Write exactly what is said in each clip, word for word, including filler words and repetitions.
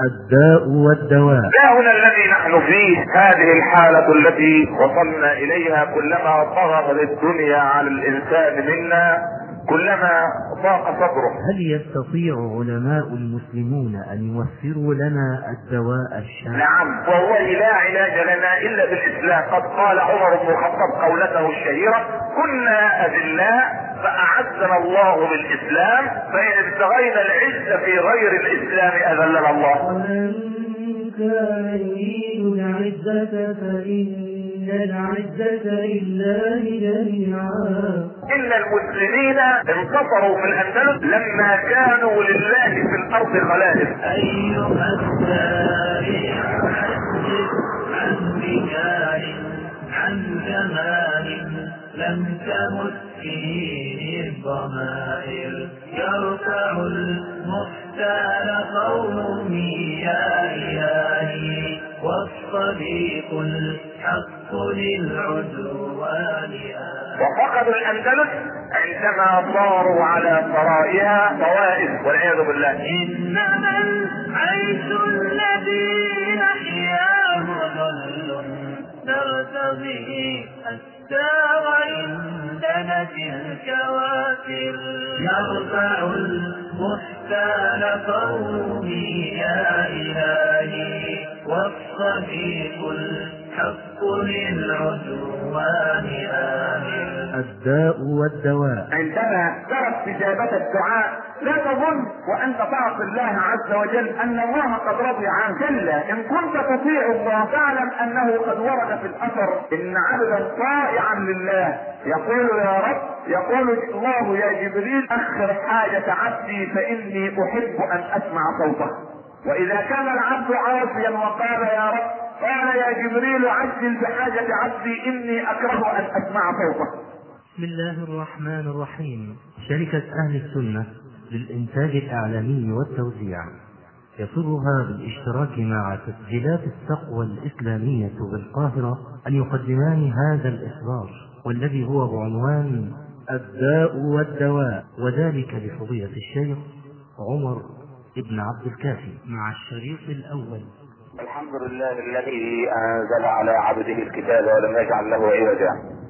الداء والدواء. داؤنا الذي نحن فيه، هذه الحالة التي وصلنا إليها، كلما طغت الدنيا على الإنسان منا كلما ضاق صدره. هل يستطيع علماء المسلمون أن يوفروا لنا الدواء الشافي؟ نعم، والله لا علاج لنا إلا بالإسلام. قد قال عمر بن الخطاب قولته الشهيرة: كنا أذلاء فأعزنا الله بالإسلام، فإن ابتغينا العز في غير الإسلام أذلنا الله. ومن كان يريد العزة فإن العزة لله جميعا. إن المسلمين انتصروا في الأندلس لما كانوا لله في الأرض خلائف. أيها السائل حدث عن رجال عن زمان لم تمت فيه الضمائر، يرفع المختال قومي يا إلهي، والصديق الحق للعدوان. وفقدوا الأندلس عندما صاروا على ثرائها طوائف والعياذ بالله. إنما العيش الذي نحياه ظل نرتضيه حتى وإن دنت الكوافر، يرفع المحتال قومي يا إلهي، والصديق الحق للعدوان آمن. الداء والدواء. عندما ترى استجابة الدعاء لا تظن وأنت تعصي الله عز وجل أن الله قد رضي عنك. كلا، إن كنت تطيع الله فاعلم أنه قد ورد في الأثر إن عبدا طائعا لله يقول يا رب، يقول الله يا جبريل أخر حاجة عبدي فإني أحب أن أسمع صوته. وإذا كان العبد عاصيا وقال يا رب، قال يا جبريل عجل بحاجة عبدي إني أكره أن أسمع صوته. بسم الله الرحمن الرحيم. شركة أهل السنة للإنتاج الإعلامي والتوزيع يسرها بالاشتراك مع تسجيلات التقوى الإسلامية بالقاهرة أن يقدمان هذا الإصدار، والذي هو بعنوان الداء والدواء، وذلك لفضيلة الشيخ عمر ابن عبد الكافي مع الشريط الأول. الحمد لله الذي أنزل على عبده الكتاب ولم يجعل له عوجا،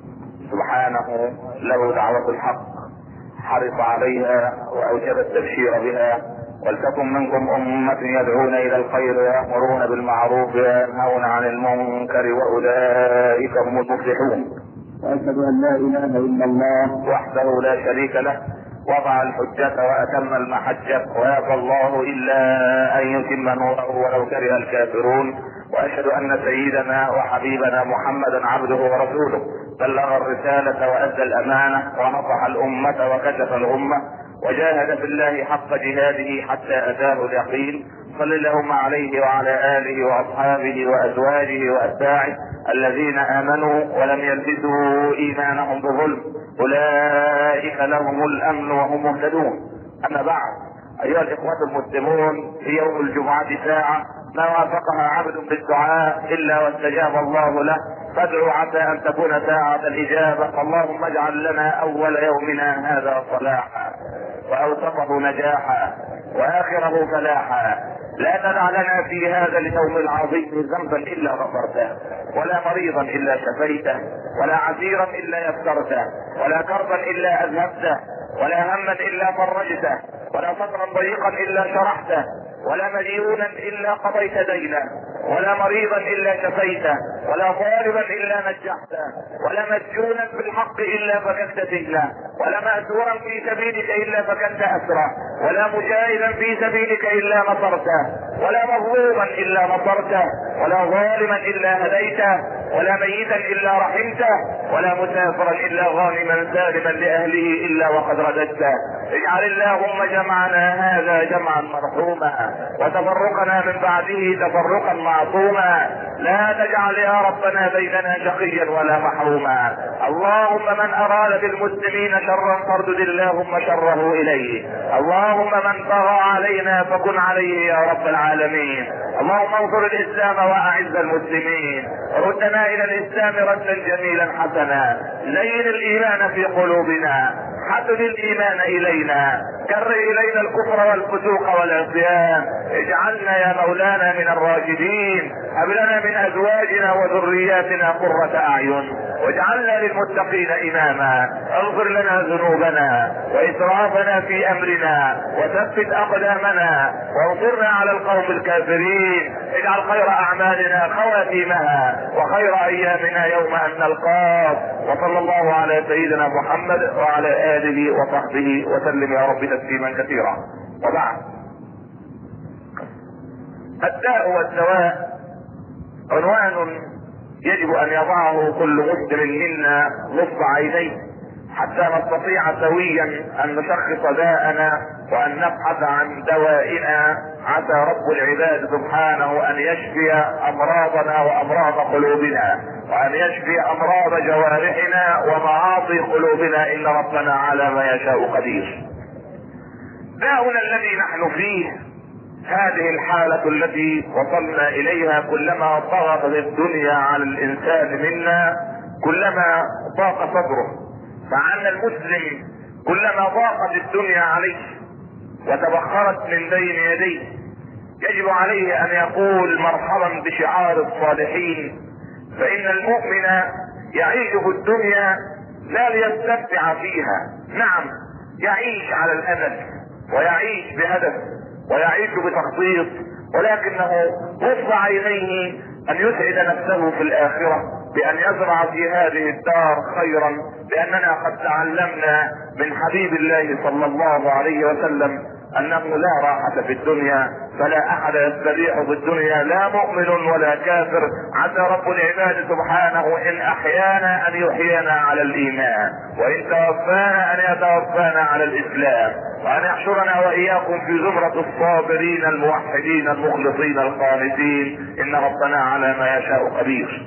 سبحانه له دعوة الحق، حرص عليها وأوجب التبشير بها. ولتكن منكم أمة يدعون إلى الخير ويأمرون بالمعروف وينهون عن المنكر وأولئك هم المفلحون. وأشهد أن لا إله إلا الله وحده لا شريك له، وضع الحجة وأتم المحجة، ويأبى الله إلا أن يتم نوره ولو كره الكافرون. وأشهد أن سيدنا وحبيبنا محمدا عبده ورسوله، بلغ الرسالة وأدى الأمانة ونصح الأمة وكشف الغمة، وجاهد في الله حق جهاده حتى أتاه اليقين. صل اللهم عليه وعلى آله وأصحابه وأزواجه وأتباعه الذين آمنوا ولم يلبسوا إيمانهم بظلم، أولئك لهم الأمن وهم مهتدون. أما بعد، أيها الإخوة المسلمون، في يوم الجمعة ساعة ما وافقها عبد بالدعاء إلا واستجاب الله له، فادعوا عسى أن تكون ساعة الإجابة. اللهم اجعل لنا أول يومنا هذا صلاحا، وأوسطه نجاحا، وآخره فلاحا. لا تدع لنا في هذا اليوم العظيم ذنبا إلا غفرته، ولا مريضا إلا شفيته، ولا عسيرا إلا يسرته، ولا كربا إلا أذهبته، ولا هما إلا فرجته، ولا صدرا ضيقا إلا شرحته، ولا مديونا إلا قضيت دينه، ولا مريضا إلا شفيته، ولا ظالما إلا نجحته، ولا مسجونا بالحق إلا فكنت سجنه، ولا مأسورا في سبيلك إلا فكنت أسره، ولا مجاهدا في سبيلك إلا نصرته، ولا مظلوما إلا نصرته، ولا ظالما إلا هديته، ولا ميتا إلا رحمته، ولا مسافرا إلا غانما سالما لأهله إلا وقد رددته. اجعل اللهم جمعنا هذا جمعا مرحوما، وتفرقنا من بعده تفرقا معصوما. لا تجعل يا ربنا بيننا شقيا ولا محروما. اللهم من اراد بالمسلمين شرا فاردد اللهم شره اليه. اللهم من طغى علينا فكن عليه يا رب العالمين. اللهم انصر الاسلام واعز المسلمين. ردنا الى الاسلام ردا جميلا حسنا. زين الايمان في قلوبنا. حبب الايمان الينا. كره الينا الكفر والفسوق والعصيان. اجعلنا يا مولانا من الراشدين. هب لنا من ازواجنا وذرياتنا قرة اعين واجعلنا للمتقين اماما. اغفر لنا ذنوبنا واسرافنا في امرنا وثبت اقدامنا وانصرنا على القوم الكافرين. اجعل خير اعمالنا خواتيمها وخير ايامنا يوم ان نلقاك. وصلى الله على سيدنا محمد وعلى اله وصحبه وسلم يا رب تسليما كثيرا. وبعد، الداء والدواء عنوان يجب ان يضعه كل مسلم منا نصب عينيه حتى نستطيع سويا ان نشخص داءنا وان نبحث عن دوائنا. عسى رب العباد سبحانه ان يشفي امراضنا وامراض قلوبنا وان يشفي امراض جوارحنا ومعاصي قلوبنا، ان ربنا على ما يشاء قدير. داؤنا الذي نحن فيه هذه الحالة التي وصلنا اليها، كلما ضغطت الدنيا على الانسان منا كلما ضاق صدره. فعن المسلم كلما ضاقت الدنيا عليه وتبخرت من بين يديه يجب عليه ان يقول مرحبا بشعار الصالحين. فان المؤمن يعيش في الدنيا لا ليستمتع فيها، نعم يعيش على الامل ويعيش بهدف ويعيش بتخطيط، ولكنه نصب عينيه ان يسعد نفسه في الاخرة بان يزرع في هذه الدار خيرا، لاننا قد تعلمنا من حبيب الله صلى الله عليه وسلم انه لا راحة في الدنيا، فلا احد يستريح في الدنيا، لا مؤمن ولا كافر. عسى رب العباد سبحانه ان احيانا ان يحيينا على الايمان، وان توفانا ان يتوفانا على الاسلام، وان يحشرنا واياكم في زمرة الصابرين الموحدين المخلصين القانتين، ان ربنا على ما يشاء قدير.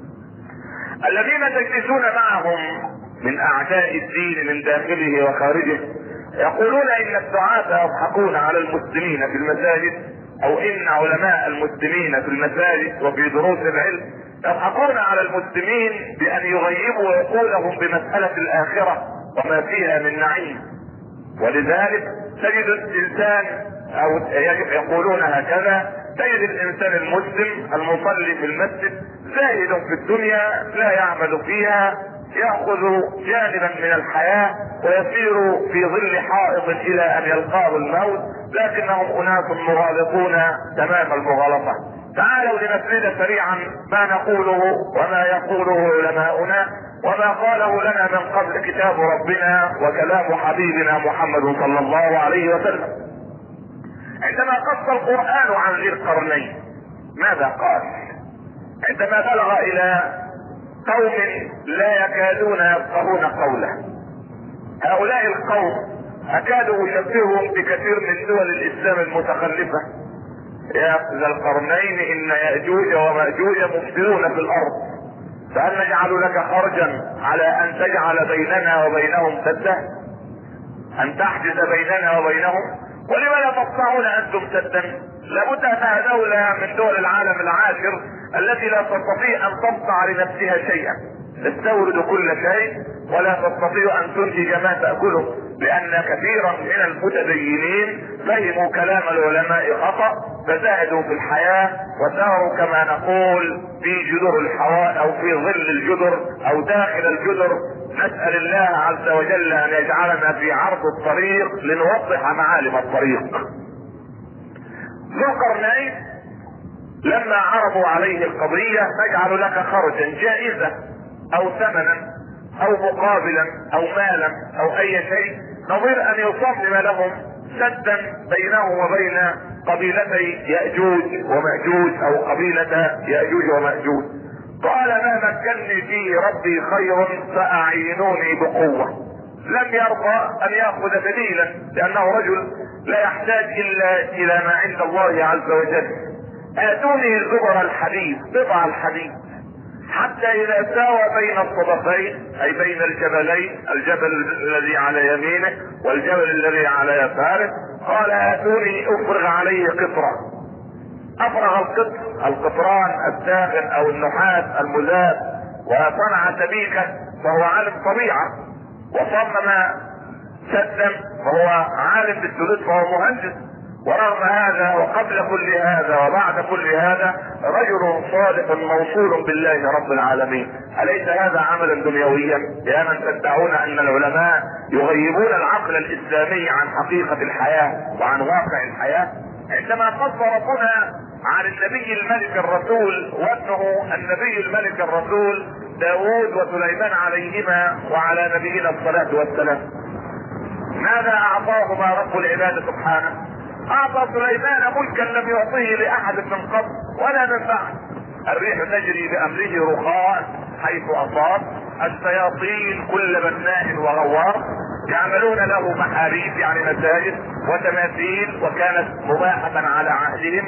الذين تجلسون معهم من اعداء الدين من داخله وخارجه يقولون ان الدعاة يضحكون على المسلمين في المساجد، او ان علماء المسلمين في المساجد وفي دروس العلم يضحكون على المسلمين بان يغيبوا عقولهم بمسألة الاخرة وما فيها من نعيم. ولذلك تجد الانسان، او يقولون هكذا، تجد الانسان المسلم المصلي في المسجد زاهد في الدنيا لا يعمل فيها، يأخذ جانبا من الحياة ويسير في ظل حائط الى ان يلقاه الموت، لكنهم اناس مغالطون تمام المغالطة. تعالوا لنسرد سريعا ما نقوله وما يقوله علماؤنا وما قاله لنا من قبل كتاب ربنا وكلام حبيبنا محمد صلى الله عليه وسلم. عندما قص القرآن عن ذي القرنين ماذا قال؟ عندما بلغ الى قوم لا يكادون يفقهون قوله، هؤلاء القوم اكادوا اشبههم بكثير من دول الاسلام المتخلفة. يا ذا القرنين ان يأجوج ومأجوج مفسدون في الارض، فهل نجعل لك خرجا على ان تجعل بيننا وبينهم سدا، ان تحجز بيننا وبينهم؟ ولما لا تقطعون انتم سدا؟ لابد انها دولة من دول العالم العاشر التي لا تستطيع ان تصنع لنفسها شيئا، تستورد كل شيء ولا تستطيع ان تنتج ما تأكله، لان كثيرا من المتدينين فهموا كلام العلماء خطأ فزهدوا في الحياة وساروا كما نقول في جذور الحوائط او في ظل الجذر او داخل الجذر. نسأل الله عز وجل ان يجعلنا في عرض الطريق لنوضح معالم الطريق. ذو القرنين لما عرضوا عليه القضية نجعل لك خرجا، جائزة او ثمنا او مقابلا او مالا او اي شيء، نظير ان يصمم لهم سدا بينهم وبين قبيلتي يأجوج ومأجوج او قبيلة يأجوج ومأجوج. قال ما مكنني فيه ربي خير فاعينوني بقوة. لم يرضى ان يأخذ دليلا لانه رجل لا يحتاج الا الى ما عند الله عز وجل. اتوني زبر الحديد، قطع الحديد، حتى اذا ساوى بين الصدفين اي بين الجبلين، الجبل الذي على يمينه والجبل الذي على يساره، قال اتوني افرغ عليه قطرة. افرغ القطر، القطران الساخن او النحاس المذاب، وصنع سبيكة وهو عالم طبيعة، وصمم سدا وهو عالم بالسدود وهو مهندس. ورغم هذا وقبل كل هذا وبعد كل هذا رجل صادق موصول بالله رب العالمين. أليس هذا عملا دنيويا؟ يا من تدعون ان العلماء يغيبون العقل الاسلامي عن حقيقة الحياة وعن واقع الحياة. عندما قص ربنا عن النبي الملك الرسول وابنه النبي الملك الرسول داود وسليمان عليهما وعلى نبينا الصلاة والسلام، ماذا اعطاهما رب العباد سبحانه؟ اعطى سليمان ملكا لم يعطيه لاحد من قبل ولا من بعد. الريح تجري بامره رخاء حيث اصاب، الشياطين كل بناء وغوار، يعملون له محاريب يعني مساجد وتماثيل وكانت مباحة على عهدهم،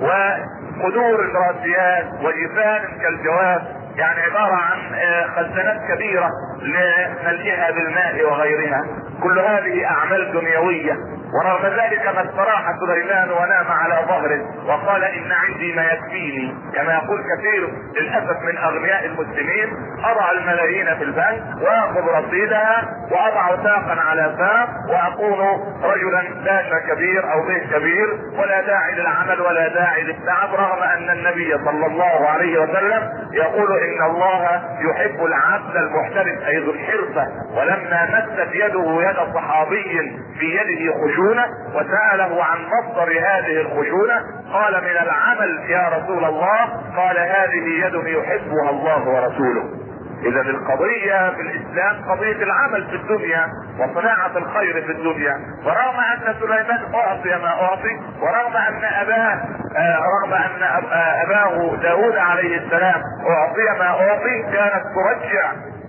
وقدور الراسيات وجفان كالجواب، يعني عبارة عن خزانات كبيرة لملئها بالماء وغيرها. كل هذه اعمال دنيوية. ورغم ذلك ما استراح سليمان ونام على ظهره وقال ان عندي ما يكفيني، كما يقول كثير للاسف من اغنياء المسلمين: اضع الملايين في البنك واخذ رصيدها واضع ساقا على ساق واكون رجلا باشا كبير او بيت كبير ولا داعي للعمل ولا داعي للتعب. رغم ان النبي صلى الله عليه وسلم يقول ان الله يحب العبد المحترف اي ذو الحرفة. ولما مست يده يد صحابي في يده خشونة وسأله عن مصدر هذه الخشونة قال: من العمل يا رسول الله. قال: هذه يد يحبها الله ورسوله. اذا القضية في الاسلام قضية العمل في الدنيا وصناعة الخير في الدنيا. ورغم ان سليمان اعطي ما اعطي، ورغم ان اباه آه رغم ان اباه داود عليه السلام اعطي ما اعطي، كانت ترجع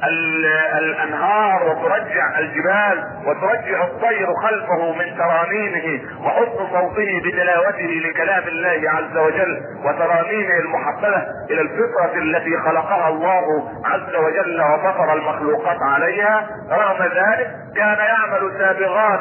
الانهار وترجع الجبال وترجع الطير خلفه من ترانيمه وحسن صوته بتلاوته لكلام الله عز وجل وترانيمه المحببة الى الفطرة التي خلقها الله عز وجل وفطر المخلوقات عليها. رغم ذلك كان يعمل سابغات،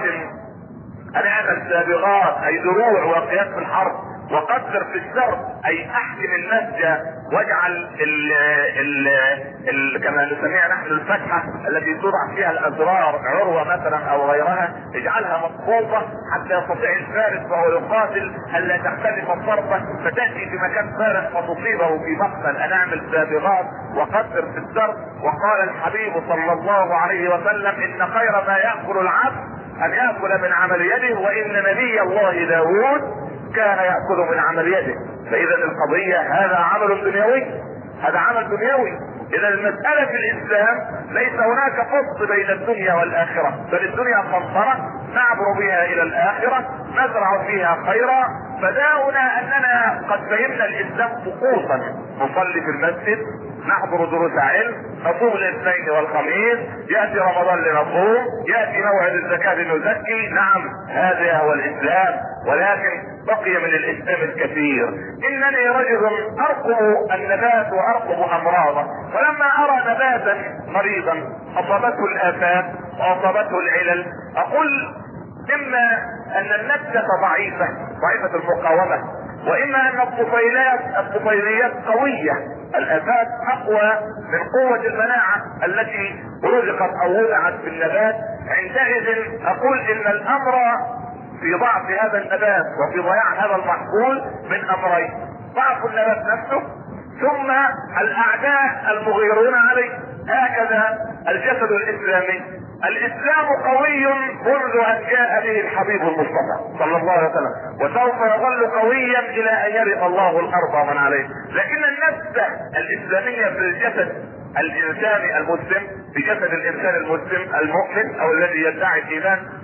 انا اعمل سابغات اي دروع وقياس في الحرب، وقدر في السرد اي احكم النسج واجعل ال ال ال كما نسميها نحن الفتحة التي توضع فيها الازرار عروة مثلا او غيرها، اجعلها مضبوطة حتى يستطيع الفارس وهو يقاتل الا تختلف الضربة فتأتي في مكان فارس فتصيبه في مقتل. انا اعمل سابغات وقدر في السرد. وقال الحبيب صلى الله عليه وسلم: ان خير ما يأكل العبد ان يأكل من عمل يده، وان نبي الله داود كان يأكل من عمل يده. فاذا القضية هذا عمل دنيوي، هذا عمل دنيوي. اذا المسألة في الاسلام ليس هناك فصل بين الدنيا والاخرة، بل الدنيا قنطرة نعبر بها الى الاخرة نزرع فيها خيرا. فداؤنا اننا قد فهمنا الاسلام طقوسا، نصلي في المسجد، نحضر دروس علم، نصوم الاثنين والخميس، ياتي رمضان لنصوم، ياتي موعد الزكاة لنزكي. نعم هذا هو الاسلام، ولكن بقي من الاسلام الكثير. انني رجل ارقب النبات وارقب امراضه، ولما ارى نباتا مريضا اصابته الافات واصابته العلل اقول اما ان النبتة ضعيفة ضعيفة المقاومة، واما ان الطفيلات الطفيليات قوية، الافات اقوى من قوة المناعة التي رزقت او وضعت في النبات. عندئذ اقول ان الامر في ضعف هذا النبات وفي ضياع هذا المحصول من امرين: ضعف النبات نفسه ثم الاعداء المغيرون عليه. هكذا الجسد الاسلامي، الاسلام قوي منذ ان جاء به الحبيب المصطفى صلى الله عليه وسلم، وسوف يظل قويا الى ان يرث الله الارض ومن عليه. لكن النبتة الاسلامية في الجسد الانساني المسلم، في جسد الانسان المسلم المؤمن او الذي يدعي الايمان،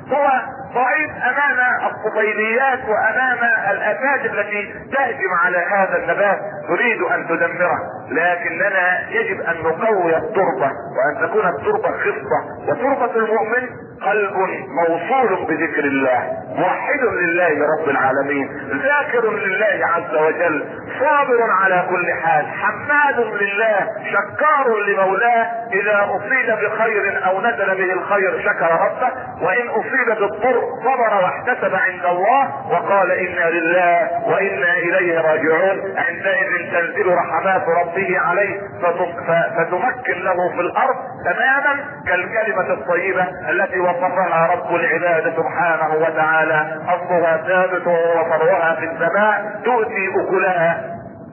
هو ضعيف امام الطفيليات وامام الافات التي تهجم على هذا النبات تريد ان تدمره، لكننا يجب ان نقوي التربة وان تكون التربة خصبة. وتربة المؤمن قلب موصول بذكر الله، موحد لله رب العالمين، ذاكر لله عز وجل، صابر على كل حال، حماد لله، شكار لمولاه، اذا اصيب بخير او نزل به الخير شكر ربه، وان اصيب بالضر صبر واحتسب عند الله وقال انا لله وانا اليه راجعون. عندئذ تنزل رحمات ربه عليه فتمكن له في الارض تماما كالكلمة الطيبة التي وصفها رب العباد سبحانه وتعالى: اصلها ثابت وفروها في السماء تؤتي اكلها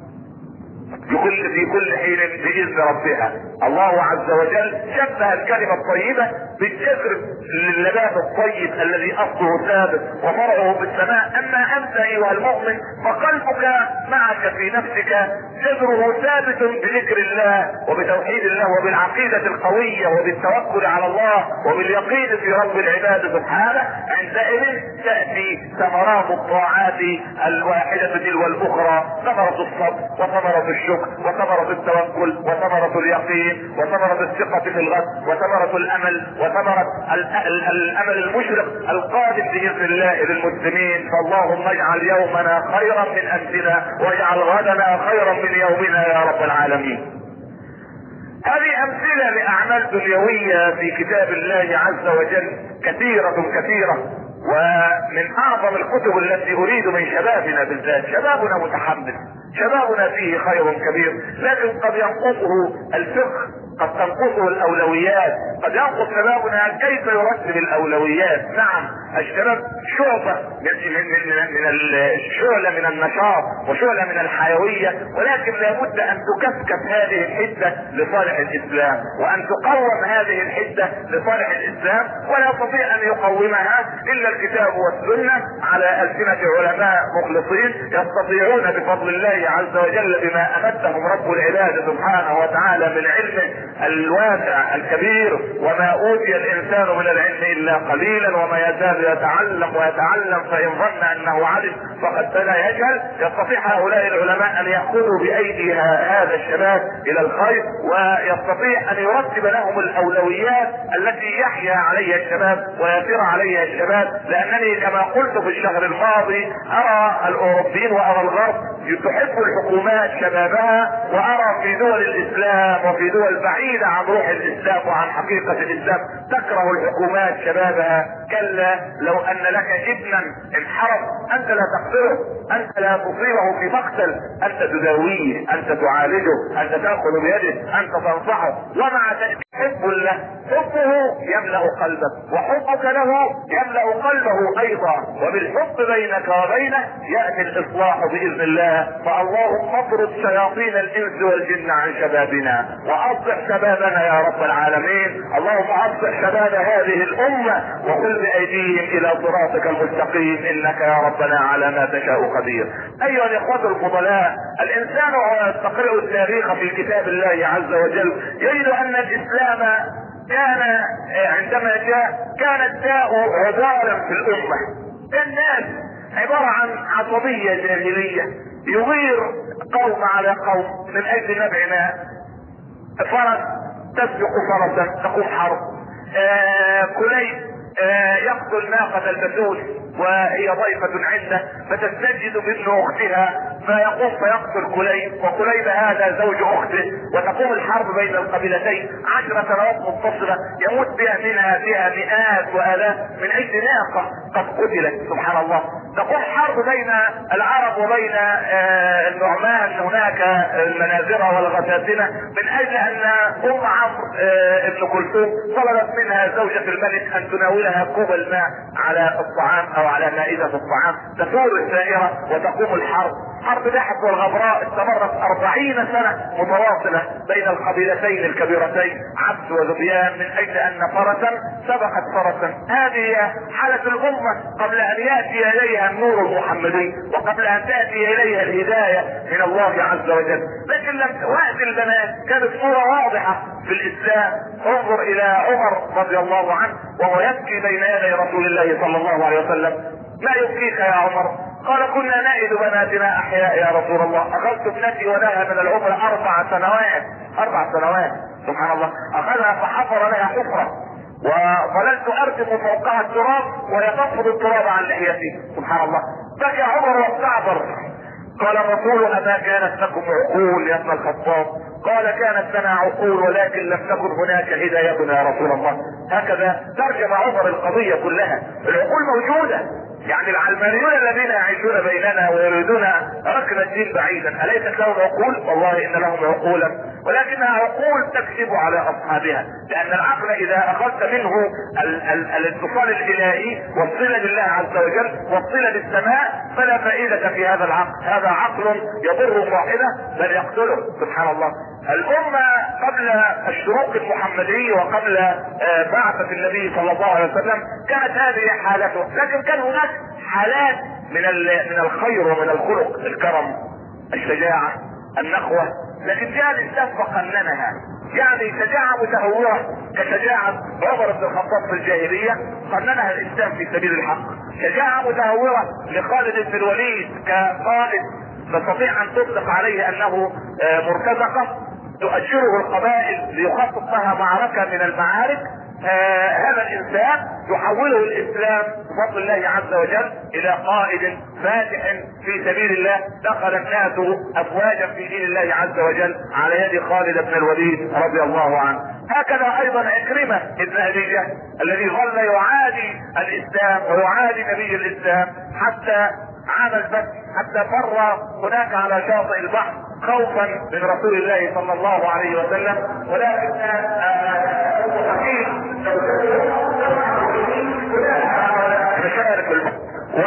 بكل في كل حين باذن ربها. الله عز وجل شبه الكلمة الطيبة بالجذر للنبات الطيب الذي اصله ثابت وفرعه بالسماء. اما انت ايها المؤمن فقلبك معك في نفسك جذره ثابت بذكر الله وبتوحيد الله وبالعقيدة القوية وبالتوكل على الله وباليقين في رب العباد سبحانه. عندئذ تأتي ثمرات الطاعات الواحدة تلو الاخرى، ثمرة الصبر وثمرة الشكر وثمرة التوكل وثمرة اليقين وثمرة الثقة في الغد وثمرة الامل وثمرة الامل المشرق القادم باذن الله للمسلمين. فاللهم اجعل يومنا خيرا من امسنا واجعل غدنا خيرا من يومنا يا رب العالمين. هذه امثلة لاعمال دنيوية في كتاب الله عز وجل كثيرة كثيرة، ومن اعظم الكتب التي اريد من شبابنا بالذات. شبابنا متحمس، شبابنا فيه خير كبير، لكن قد ينقصه الفقه، قد تنقصه الاولويات، قد ينقص شبابنا كيف يرتب الاولويات. نعم الشباب شعبة من من من الشعلة من النشاط وشعلة من الحيوية، ولكن لابد ان تكثف هذه الحدة لصالح الاسلام وان تقوم هذه الحدة لصالح الاسلام، ولا يستطيع ان يقومها الا الكتاب والسنة على السنة علماء مخلصين يستطيعون بفضل الله عز وجل بما امدهم رب العباد سبحانه وتعالى من علمه الواسع الكبير. وما اوتي الانسان من العلم الا قليلا وما يزال يتعلم ويتعلم فان ظن انه علم فقد لا يجهل. يستطيع هؤلاء العلماء ان ياخذوا بايدي هذا الشباب الى الخير، ويستطيع ان يرتب لهم الاولويات التي يحيا عليها الشباب ويسير عليها الشباب. لانني كما قلت في الشهر الماضي ارى الاوروبيين وارى الغرب تحب الحكومات شبابها، وارى في دول الاسلام وفي دول بعيدة عن روح الاسلام وعن حقيقة الاسلام تكره الحكومات شبابها. كلا لو ان لك ابنا انحرف انت لا تقتله، انت لا تصيبه في مقتل، انت تداويه، انت تعالجه، انت تاخذ بيده، انت تنصحه، ومع ذلك حب له، حبه يملأ قلبك وحبك له يملأ قلبه ايضا، وبالحب بينك وبينه يأتي الاصلاح باذن الله. فاللهم اطرد شياطين الانس والجن عن شبابنا واصلح شبابنا يا رب العالمين. اللهم اصلح شباب هذه الامة وخذ بايديهم الى صراطك المستقيم انك يا ربنا على ما تشاء قدير. ايها الاخوة الفضلاء، الانسان وهو يستقرئ التاريخ في كتاب الله عز وجل يجد ان الاسلام كان عندما جاء كان الداء عذارا في الامة. الناس عبارة عن عصبية جاهلية يغير قوم على قوم من اجل نبع ماء. فرس تسبق فرسا تقوم حرب، آه كليب آه يقتل ناقة البتول وهي ضيفة عنده فتستجد بابن اختها فيقوم فيقتل كليب، وكليب هذا زوج اخته، وتقوم الحرب بين القبيلتين عشر سنوات متصلة يموت بها منها فيها مئات والاف من اجل ناقة قد قتلت. سبحان الله. تقوم حرب بين العرب وبين آه النعمان هناك المنازرة والغساسنة من اجل ان ام عمرو آه ابن كلثوم طلبت منها زوجة الملك ان تناولها كوب الماء على الطعام او على مائدة الطعام. تثور السائرة وتقوم الحرب. حرب دحف والغبراء استمرت أربعين سنة متواصلة بين القبيلتين الكبيرتين عبس وذبيان من اجل ان فرسا سبقت فرسا. هذه حالة الامة قبل ان يأتي اليها النور المحمدي وقبل ان تأتي اليها الهداية من الله عز وجل. لكن لم وقت البنات كانت صورة واضحة في الاسلام. انظر الى عمر رضي الله عنه وهو يبكي بين يدي رسول الله صلى الله عليه وسلم. ما يبكيك يا عمر؟ قال كنا نائد بناتنا احياء يا رسول الله. اخذت ابنتي ولها من العمر اربع سنوات اربع سنوات سبحان الله. اخذها فحفر لها حفرة وظللت ارجم فوقها التراب وهي تنفض التراب عن لحيتي. سبحان الله. بكى عمر واستعبر. قال الرسول اما كانت لكم عقول يا ابن الخطاب؟ قال كانت لنا عقول ولكن لم تكن هناك هدايتنا يا رسول الله. هكذا ترجم عمر القضية كلها. العقول موجودة، يعني العلمانيون الذين يعيشون بيننا ويريدون ركن الدين بعيدا اليست لهم عقول؟ والله ان لهم عقولا ولكنها عقول تكذب على اصحابها. لان العقل اذا اخذت منه ال- ال- الاتصال الالهي والصله بالله عز وجل والصله بالسماء فلا فائده في هذا العقل. هذا عقل يضر صاحبه بل يقتله. سبحان الله. الامه قبل الشروق المحمدي وقبل بعثة النبي صلى الله عليه وسلم كانت هذه حالته. لكن كان هناك حالات من من الخير ومن الخلق، الكرم، الشجاعة، النخوة. لكن جاء الاسلام فقننها. يعني شجاعة متهورة كشجاعة عمر بن الخطاب في الجاهلية قننها الاسلام في سبيل الحق. شجاعة متهورة لخالد بن الوليد كقائد تستطيع ان تطلق عليه انه مرتزقة تؤجره القبائل ليخطط لها معركة من المعارك. آه هذا الانسان يحوله الاسلام بفضل الله عز وجل الى قائد فاتح في سبيل الله. دخل الناس افواجا في دين الله عز وجل على يد خالد بن الوليد رضي الله عنه. هكذا ايضا عكرمة ابن ابي جهل الذي ظل يعادي الاسلام ويعادي نبي الاسلام حتى عام الفتح، حتى فر هناك على شاطئ البحر خوفا من رسول الله صلى الله عليه وسلم. ولكن حكيم مشارك البحر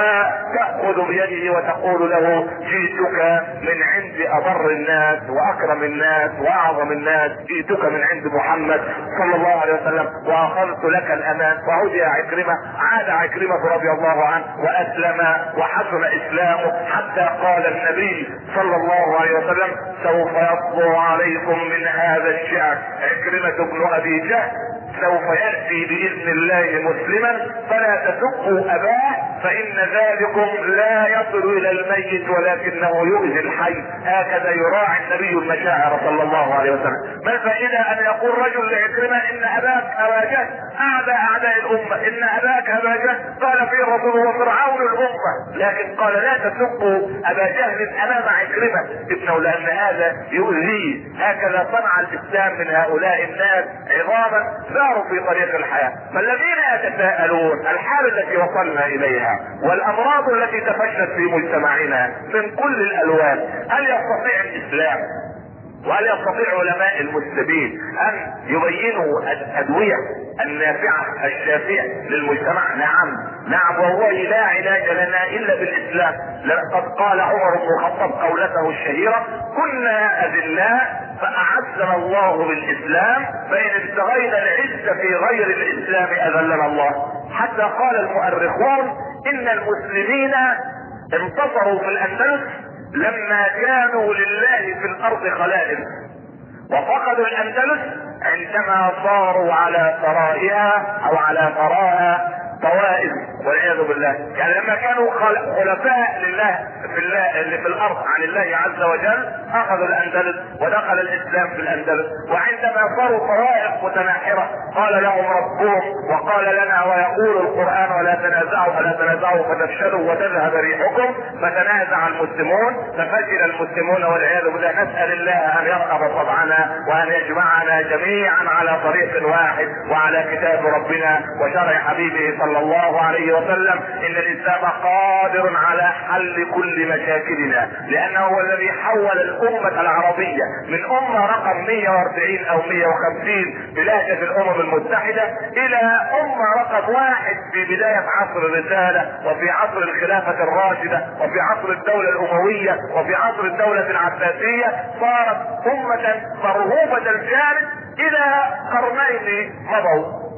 وتأخذ بيده وتقول له جئتك من عند أبر الناس وأكرم الناس وأعظم الناس، جئتك من عند محمد صلى الله عليه وسلم وأخذت لك الأمان. وعودي عكرمة، عاد عكرمة رضي الله عنه وأسلم وحسن إسلامه حتى قال النبي صلى الله عليه وسلم سوف يطلع عليكم من هذا الشعب عكرمة بن أبي جهل سوف يأتي بإذن الله مسلما فلا تسبوا أباه فإن ذلكم لا يصل إلى الميت ولكنه يؤذي الحي. هكذا يراعي النبي المشاعر صلى الله عليه وسلم. ما الفائدة أن يقول رجل لعكرمة إن أباك أبا جهل أعدى أعداء الأمة، إن أباك أبا جهل قال فيه الرسول وفرعون الأمة، لكن قال لا تسبوا أبا جهل أمام عكرمة ابنه لأن هذا يؤذيه. هكذا صنع الإسلام من هؤلاء الناس عظاما ساروا في طريق الحياة. فالذين يتساءلون الحال التي وصلنا إليها والأمراض التي تفشت في مجتمعنا من كل الألوان، هل يستطيع الإسلام وهل يستطيع علماء المسلمين ان يبينوا الادوية النافعة الشافية للمجتمع؟ نعم نعم والله لا علاج لنا الا بالاسلام. لقد قال عمر بن الخطاب قولته الشهيرة كنا اذلاء فاعزنا الله بالاسلام فان ابتغينا العزة في غير الاسلام اذلنا الله. حتى قال المؤرخون ان المسلمين انتصروا في الاندلس لما كانوا لله في الارض خلائف، وفقدوا الاندلس عندما صاروا على ثرائها او على ثراها طوائف والعياذ بالله. يعني لما كانوا خلفاء لله في الله اللي في الارض عن الله عز وجل اخذوا الاندلس ودخل الاسلام في الاندلس، وعندما صاروا طوائف متناحرة قال لهم ربهم وقال لنا ويقول القرآن ولا تنازعوا ولا تنازعوا فتفشلوا وتذهب ريحكم، فتنازع المسلمون ففشل المسلمون والعياذ بالله. نسأل الله ان يرقب طبعنا وان يجمعنا جميعا على طريق واحد وعلى كتاب ربنا وشرع حبيبه صلى الله عليه وسلم. ان الاسلام قادر على حل كل مشاكلنا لانه هو الذي حول الامة العربية من امة رقم مئة واربعين او مئة وخمسين بلهجة الامم المتحدة الى امة رقم واحد في بداية عصر الرسالة وفي عصر الخلافة الراشدة وفي عصر الدولة الاموية وفي عصر الدولة العباسية. صارت امة مرهوبة الجانب الى قرنين مضوا.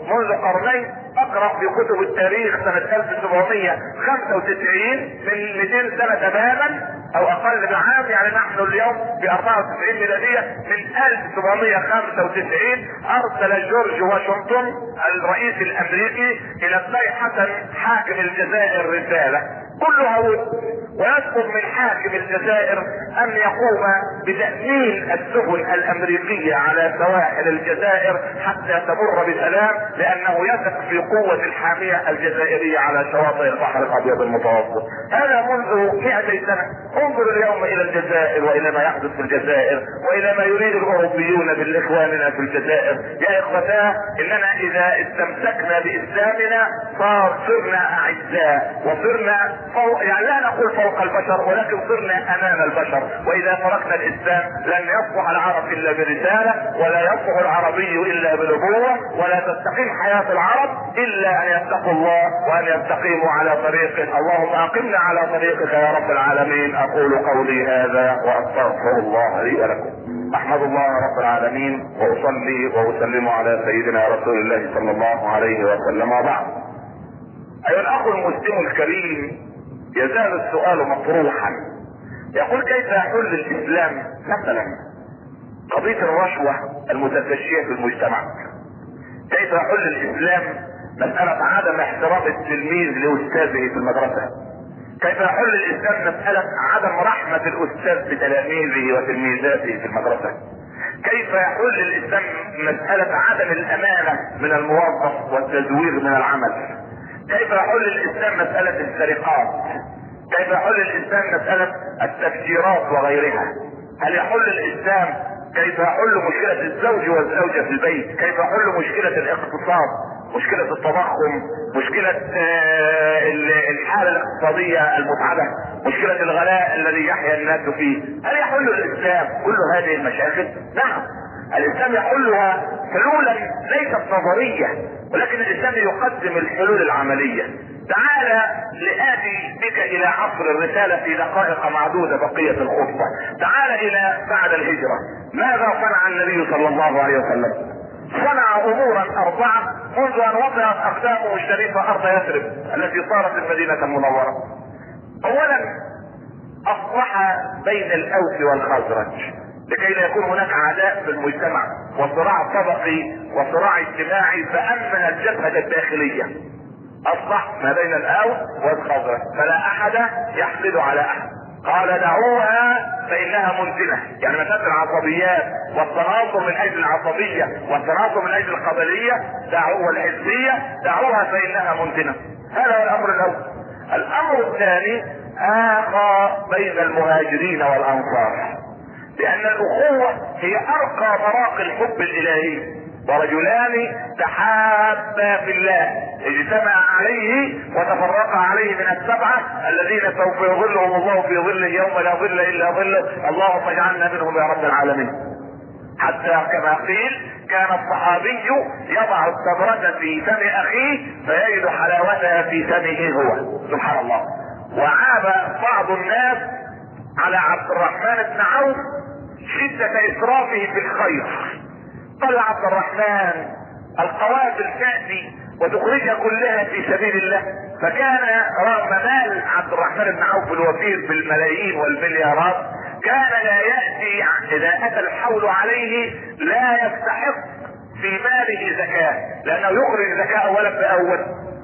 منذ قرنين اقرأ في كتب التاريخ سنة ألف وسبعمائة وخمسة وتسعين من مئتين سنة تماما او اقل بعام، يعني نحن اليوم في أربعة وتسعين ميلادية، من ألف وسبعمائة وخمسة وتسعين ارسل جورج واشنطن الرئيس الامريكي الى ابن حسن حاكم الجزائر رسالة كلها ود، ويطلب من حاكم الجزائر ان يقوم بتأمين السفن الامريكية على سواحل الجزائر حتى تمر بسلام، لانه يثق في قوة الحامية الجزائرية على شواطئ البحر الابيض المتوسط. هذا منذ مئتي سنة. انظر اليوم الى الجزائر والى ما يحدث في الجزائر والى ما يريد الاوروبيون بالاخواننا في الجزائر. يا اخوتاه، اننا اذا استمسكنا باسلامنا صرنا اعزاء وصرنا فوق، يعني لا نقول فوق البشر، ولكن صرنا امام البشر. واذا تركنا الاسلام لن يصلح العرب الا برسالة، ولا يصلح العربي الا بنبوة، ولا تستقيم حياة العرب الا ان يتقوا الله وان يستقيموا على طريقه. اللهم اقمنا على طريقك يا رب العالمين. اقول قولي هذا واستغفر الله لي ولكم. احمد الله رب العالمين واصلي واسلم على سيدنا رسول الله صلى الله عليه وسلم، وبعد. ايها الاخ المسلم الكريم، يزال السؤال مطروحا. يقول كيف يحل الاسلام مثلا قضية الرشوة المتفشية في المجتمع؟ كيف يحل الاسلام مسألة عدم احترام التلميذ لاستاذه في المدرسة؟ كيف يحل الاسلام مسألة عدم رحمة الاستاذ بتلاميذه وتلميذاته في المدرسة؟ كيف يحل الاسلام مسألة عدم الامانة من الموظف والتزوير من العمل؟ كيف يحل الاسلام مسألة السرقات؟ كيف يحل الاسلام مسألة التفجيرات وغيرها؟ هل يحل الاسلام كيف يحل مشكلة الزوج والزوجة في البيت؟ كيف يحل مشكلة الاقتصاد، مشكلة التضخم، مشكلة الحالة الاقتصادية المتعبة، مشكلة الغلاء الذي يحيا الناس فيه؟ هل يحل الاسلام كل هذه المشاكل؟ نعم، الاسلام يحلها حلولا ليست نظرية، ولكن الاسلام يقدم الحلول العملية. تعال لآتي بك الى عصر الرسالة في دقائق معدودة بقية الخطبة. تعال الى بعد الهجرة. ماذا صنع النبي صلى الله عليه وسلم؟ صنع امورا اربعة منذ ان وضعت اقدامه الشريفة ارض يثرب التي صارت المدينة المنورة. اولا، اصلح بين الاوس والخزرج لكي لا يكون هناك عداء في المجتمع وصراع طبقي وصراع اجتماعي، فامن الجبهة الداخلية. اصلح ما بين الاوس والخزرج فلا احد يحقد على احد. قال دعوها فانها منزلة، يعني مسألة العصبيات والتناصر من اجل العصبية والتناصر من اجل القبلية دعوها الحزبية، دعوها فانها منزلة. هذا هو الامر الاول. الامر الثاني، اخى بين المهاجرين والانصار، لان الاخوة هي ارقى مراقي الحب الالهي. ورجلان تحابا في الله اجتمع عليه وتفرقا عليه من السبعة الذين سوف يظلهم الله في ظله يوم لا ظل الا ظله. اللهم اجعلنا منهم يا رب العالمين. حتى كما قيل كان الصحابي يضع التمرة في فم اخيه فيجد حلاوتها في فمه هو. سبحان الله. وعاب بعض الناس على عبد الرحمن بن عوف شدة اسرافه في الخير. قال عبد الرحمن القوافل تأتي وتخرجها كلها في سبيل الله، فكان رغم مال عبد الرحمن بن عوف الوفير بالملايين والمليارات كان لا يأتي اذا اتى الحول عليه لا يستحق في ماله زكاة، لانه يخرج زكاة اولا باول.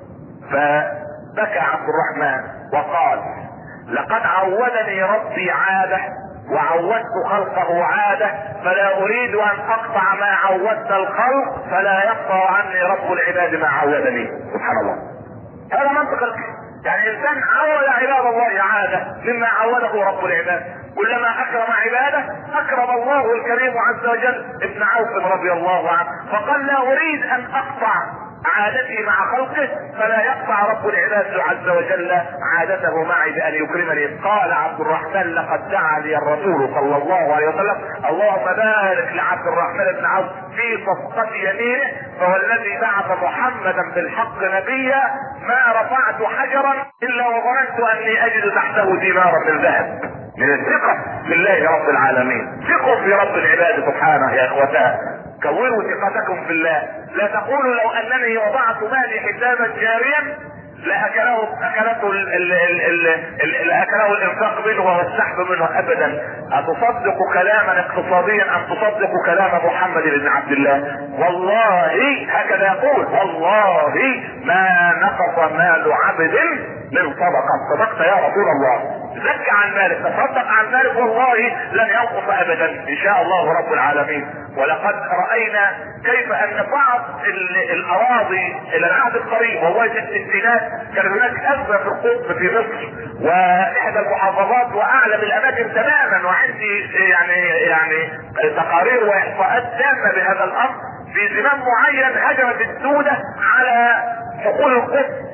فبكى عبد الرحمن وقال لقد عودني ربي عادة وعودت خلقه عادة، فلا اريد ان اقطع ما عودت الخلق فلا يقطع عني رب العباد ما عودني. سبحان الله. هذا منطق. يعني انسان عود عباد الله عادة مما عوده رب العباد. كلما اكرم عباده اكرم الله الكريم عز وجل. ابن عوف رضي الله عنه فقال لا اريد ان اقطع عادتي مع خلقه فلا يقطع رب العباد عز وجل عادته معي بان يكرمني. قال عبد الرحمن لقد دعا لي الرسول صلى الله عليه وسلم اللهم بارك لعبد الرحمن بن عوف في صفقة يمينه، فهو الذي بعث محمدا بالحق نبيا ما رفعت حجرا الا وظننت اني اجد تحته دينارا من ذهب. من الثقة بالله رب العالمين. ثقوا في رب العباد سبحانه يا اخوتاه. كونوا ثقتكم في الله. لا تقولوا لو انني وضعت مالي حسابا جاريا لاكله اكلته ال ال ال ال ال اكله الانفاق منه والسحب منه ابدا. اتصدق كلاما اقتصاديا ام تصدق كلام محمد بن عبد الله؟ والله هكذا يقول، والله ما نقص مال عبد من صدقه. صدقت يا رسول الله، زكى عن مالك، تصدق عن مالك، والله لن ينقص ابدا ان شاء الله رب العالمين. ولقد راينا كيف ان بعض الاراضي الى العهد القريب وهو في الستينات كان هناك ازمه في القطب في مصر واحدى المحافظات واعلم الاماكن تماما، وعندي يعني يعني تقارير واحصاءات تامه بهذا الامر. في زمان معين هجمت السودة على حقول القطب،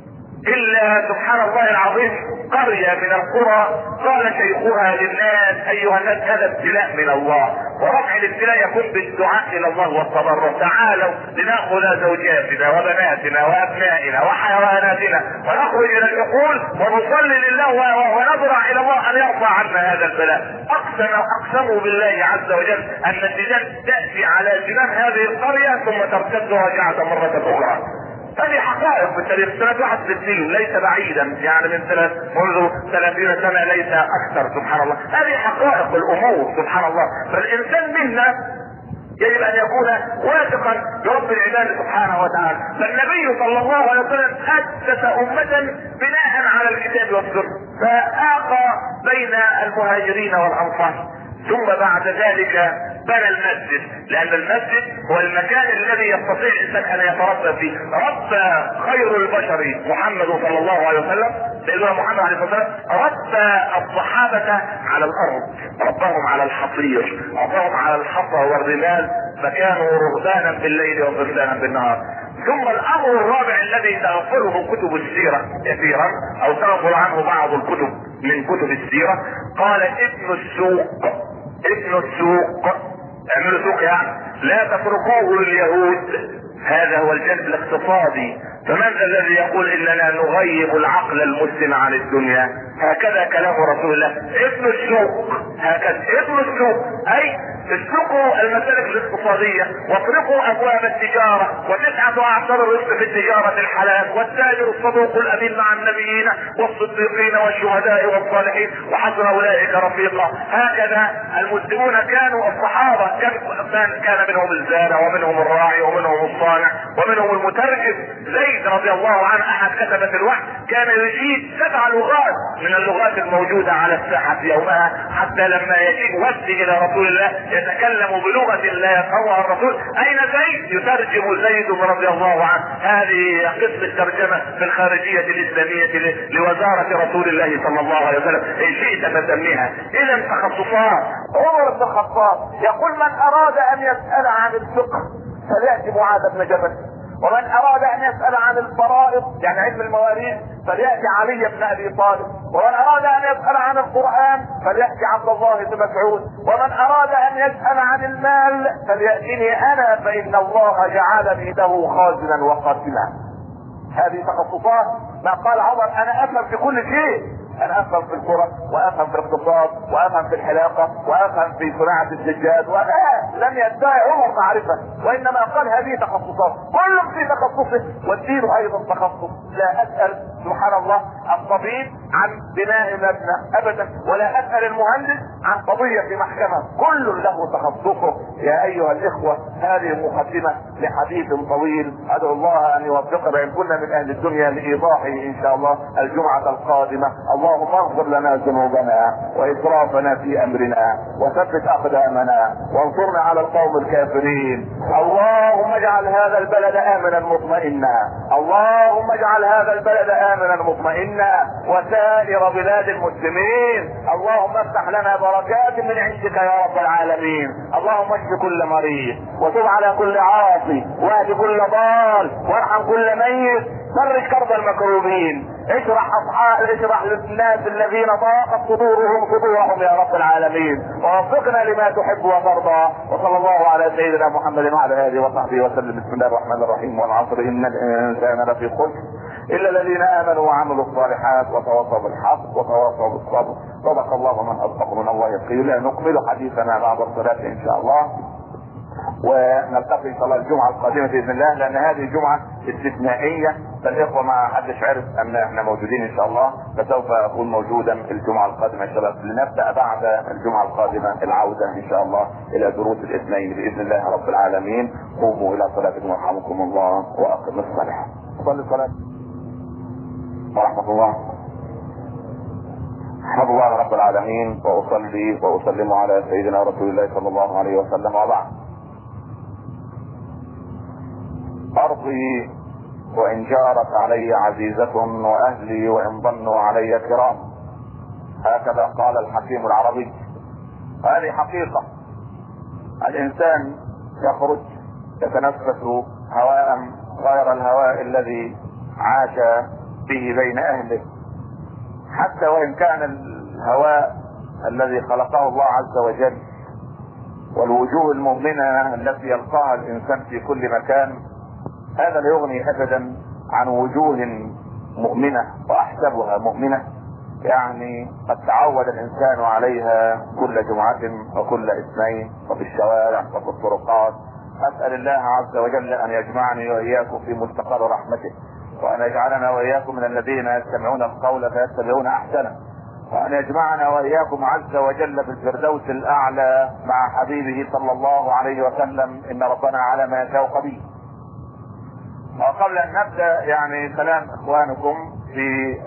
الا سبحان الله العظيم قرية من القرى قال شيخها للناس ايها الناس هذا ابتلاء من الله، ورفع الابتلاء يكون بالدعاء الى الله والتضرع. تعالوا لناخذ زوجاتنا وبناتنا وابنائنا وحيواناتنا ونخرج الى الحقول ونصلي لله ونضرع الى الله ان يرفع عنا هذا البلاء. اقسم اقسموا بالله عز وجل ان النجاة تاتي على زمام هذه القرية ثم ترتد رجعة مرة اخرى. هذه حقائق في التاريخ. سنة واحد وستين ليس بعيدا، يعني من سنة منذ ثلاثين سنة ليس اكثر. سبحان الله، هذه حقائق الامور سبحان الله. فالانسان منا يجب ان يكون واثقا برب العباد سبحانه وتعالى. فالنبي صلى الله عليه وسلم اسس امة بناء على الكتاب والسنة، فآقى بين المهاجرين والانصار، ثم بعد ذلك بنى المسجد، لان المسجد هو المكان الذي يستطيع الانسان ان يتربى فيه. ربى خير البشر محمد صلى الله عليه وسلم، سيدنا محمد عليه الصلاه والسلام، ربى الصحابه على الارض، رباهم على الحصير، رباهم على الحصى والرمال، فكانوا رهبانا بالليل وفرسانا بالنهار. ثم الامر الرابع الذي تغفله كتب السيره كثيرا او تغفل عنه بعض الكتب من كتب السيره، قال ابن السوق، ابن السوق اعملوا سوق يعني لا تتركوه لليهود. هذا هو الجانب الاقتصادي. فمن ذا الذي يقول اننا نغيب العقل المسلم عن الدنيا؟ هكذا كلام رسول الله، ابن السوق، هكذا ابن السوق، اي اسلكوا المسالك الاقتصادية واطرقوا ابواب التجارة، وتسعة اعشار الرزق في التجارة الحلال، والتاجر الصدوق الامين مع النبيين والصديقين والشهداء والصالحين وحسن اولئك رفيقا. هكذا المسلمون كانوا، الصحابة كان كان منهم الزارع ومنهم الراعي ومنهم الصانع ومنهم المترجم. زيد رضي الله عنه احد كتبة الوحي كان يجيد سبع لغات من اللغات الموجودة على الساحة يومها، حتى لما يجيء وفد الى رسول الله يتكلم بلغة لا يفهمها الرسول، اين زيد؟ يترجم زيد رضي الله عنه. هذه قسم ترجمة في الخارجية الاسلامية لوزارة رسول الله صلى الله عليه وسلم، ان شئت فسميها. اذا تخصصات. عمر بن الخطاب يقول من اراد ان يسأل عن الفقه فليأتي معاذ بن جبل، ومن اراد ان يسأل عن الفرائض يعني علم المواريث فليأتي علي بن ابي طالب، ومن اراد ان يسأل عن القرآن فليأتي عبد الله بن مسعود، ومن اراد ان يسأل عن المال فليأتني انا فان الله جعلني له خازنا وقاتلا. هذه تخصصات. ما قال عمر انا افهم في كل شيء، انا افهم في الكرة وافهم في الاقتصاد وافهم في الحلاقة وافهم في صناعة السجاد، ولا لم يدعي عمر معرفة، وانما قال هذه تخصصات، كل في تخصصه، والدين ايضا تخصص. لا اسأل سبحان الله الطبيب عن بناء مبنى ابدا، ولا اسأل المهندس عن قضية في محكمة، كل له تخصصه. يا ايها الاخوة هذه مقدمة لحديث طويل، ادعو الله ان يوفقنا ان كنا من اهل الدنيا لايضاحه ان شاء الله الجمعة القادمة. اللهم اغفر لنا ذنوبنا واسرافنا في امرنا وثبت اقدامنا وانصرنا على القوم الكافرين. اللهم اجعل هذا البلد امنا مطمئنا، اللهم اجعل هذا البلد امنا مطمئنا وسائر بلاد المسلمين. اللهم افتح لنا بركات من عندك يا رب العالمين. اللهم اشف كل مريض وتب على كل عاصي واهد كل ضال وارحم كل ميت، فرج كرب المكروبين، اشرح اصحاب اشرح للناس الذين ضاقت صدورهم صدورهم يا رب العالمين، ووفقنا لما تحب وترضى. وصلى الله على سيدنا محمد وعلى اله وصحبه وسلم. بسم الله الرحمن الرحيم. والعصر ان الانسان لفي خسر الا الذين امنوا وعملوا الصالحات وتواصوا بالحق وتواصوا بالصبر. صدق الله من اصدق من الله قيلا. نكمل حديثنا بعد الصلاه ان شاء الله. ونلتقي ان شاء الله الجمعه القادمه باذن الله، لان هذه جمعه استثنائيه، فالاخوه ما حدش عرف ان احنا موجودين ان شاء الله، فسوف اكون موجودا الجمعه القادمه ان شاء الله. لنبدا بعد الجمعه القادمه العوده ان شاء الله الى دروس الاثنين باذن الله رب العالمين. قوموا الى صلاتكم يرحمكم الله واقم الصلاه. صلي الصلاه ورحمه الله. احمد الله رب العالمين واصلي واسلم على سيدنا رسول الله صلى الله عليه وسلم، وبعد. ارضي وان جارت علي عزيزة، واهلي وان ظنوا علي كرام. هكذا قال الحكيم العربي. هذه حقيقة. الانسان يخرج يتنفس هواء غير الهواء الذي عاش به بين اهله، حتى وان كان الهواء الذي خلقه الله عز وجل والوجوه المؤمنة التي يلقاها الانسان في كل مكان، هذا لا يغني ابدا عن وجوه مؤمنة واحسبها مؤمنة، يعني قد تعود الانسان عليها كل جمعة وكل اثنين وفي الشوارع وفي الطرقات. اسأل الله عز وجل ان يجمعني واياكم في مستقر رحمته، وان يجعلنا واياكم من الذين يستمعون القول فيتبعون احسنه، وان يجمعنا واياكم عز وجل في الفردوس الاعلى مع حبيبه صلى الله عليه وسلم، ان ربنا على ما يشاء قدير. وقبل ان نبدا يعني سلام اخوانكم في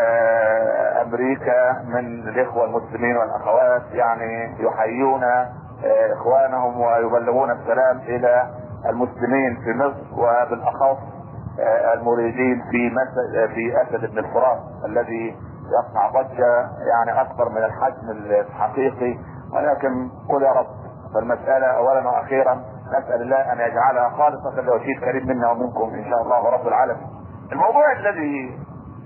امريكا من الاخوه المسلمين والاخوات، يعني يحيون اخوانهم ويبلغون السلام الى المسلمين في مصر، وبالاخص المريدين في في اسد بن الفرات الذي يصنع ضجه يعني اكبر من الحجم الحقيقي، ولكن قل يا رب. فالمساله اولا واخيرا نسال الله ان يجعلها خالصه لوجه الكريم منا ومنكم ان شاء الله رب العالمين. الموضوع الذي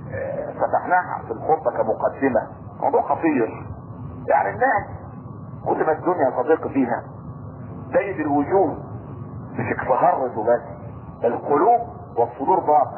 فتحناه في الخطه كمقدمه موضوع خطير. يعني الناس كل ما الدنيا صديق فيها سيد الوجوه مش اكتهرت وبس، القلوب والصدور ضاقت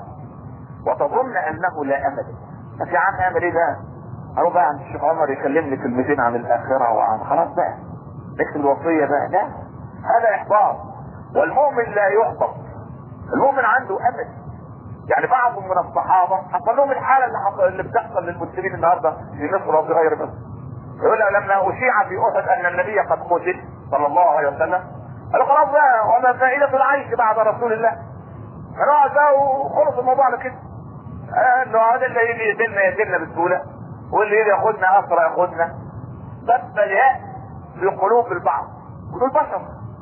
وتظن انه لا امل. بس يا عم اعمل ايه بقى؟ اروح بقى عند الشيخ عمر يكلمني كلمتين عن الاخره وعن خلاص بقى نكتب الوصيه بقى؟ لا، هذا احباط. والمؤمن لا يحبط، المؤمن عنده امل. يعني بعض من الصحابه حصل لهم الحاله اللي حصل اللي بتحصل للمسلمين النهارده في مصر وفي غير مصر. يقول لما اشيع في احد ان النبي قد قتل صلى الله عليه وسلم، قالوا خلاص بقى وما فائده العيش بعد رسول الله، هنقعد بقى وخلص الموضوع على كده. انه هذا اللي يجي يقتلنا يقتلنا بسهوله، واللي يجي ياخدنا اسرى ياخدنا. بس الياس في قلوب البعض ودول بشر،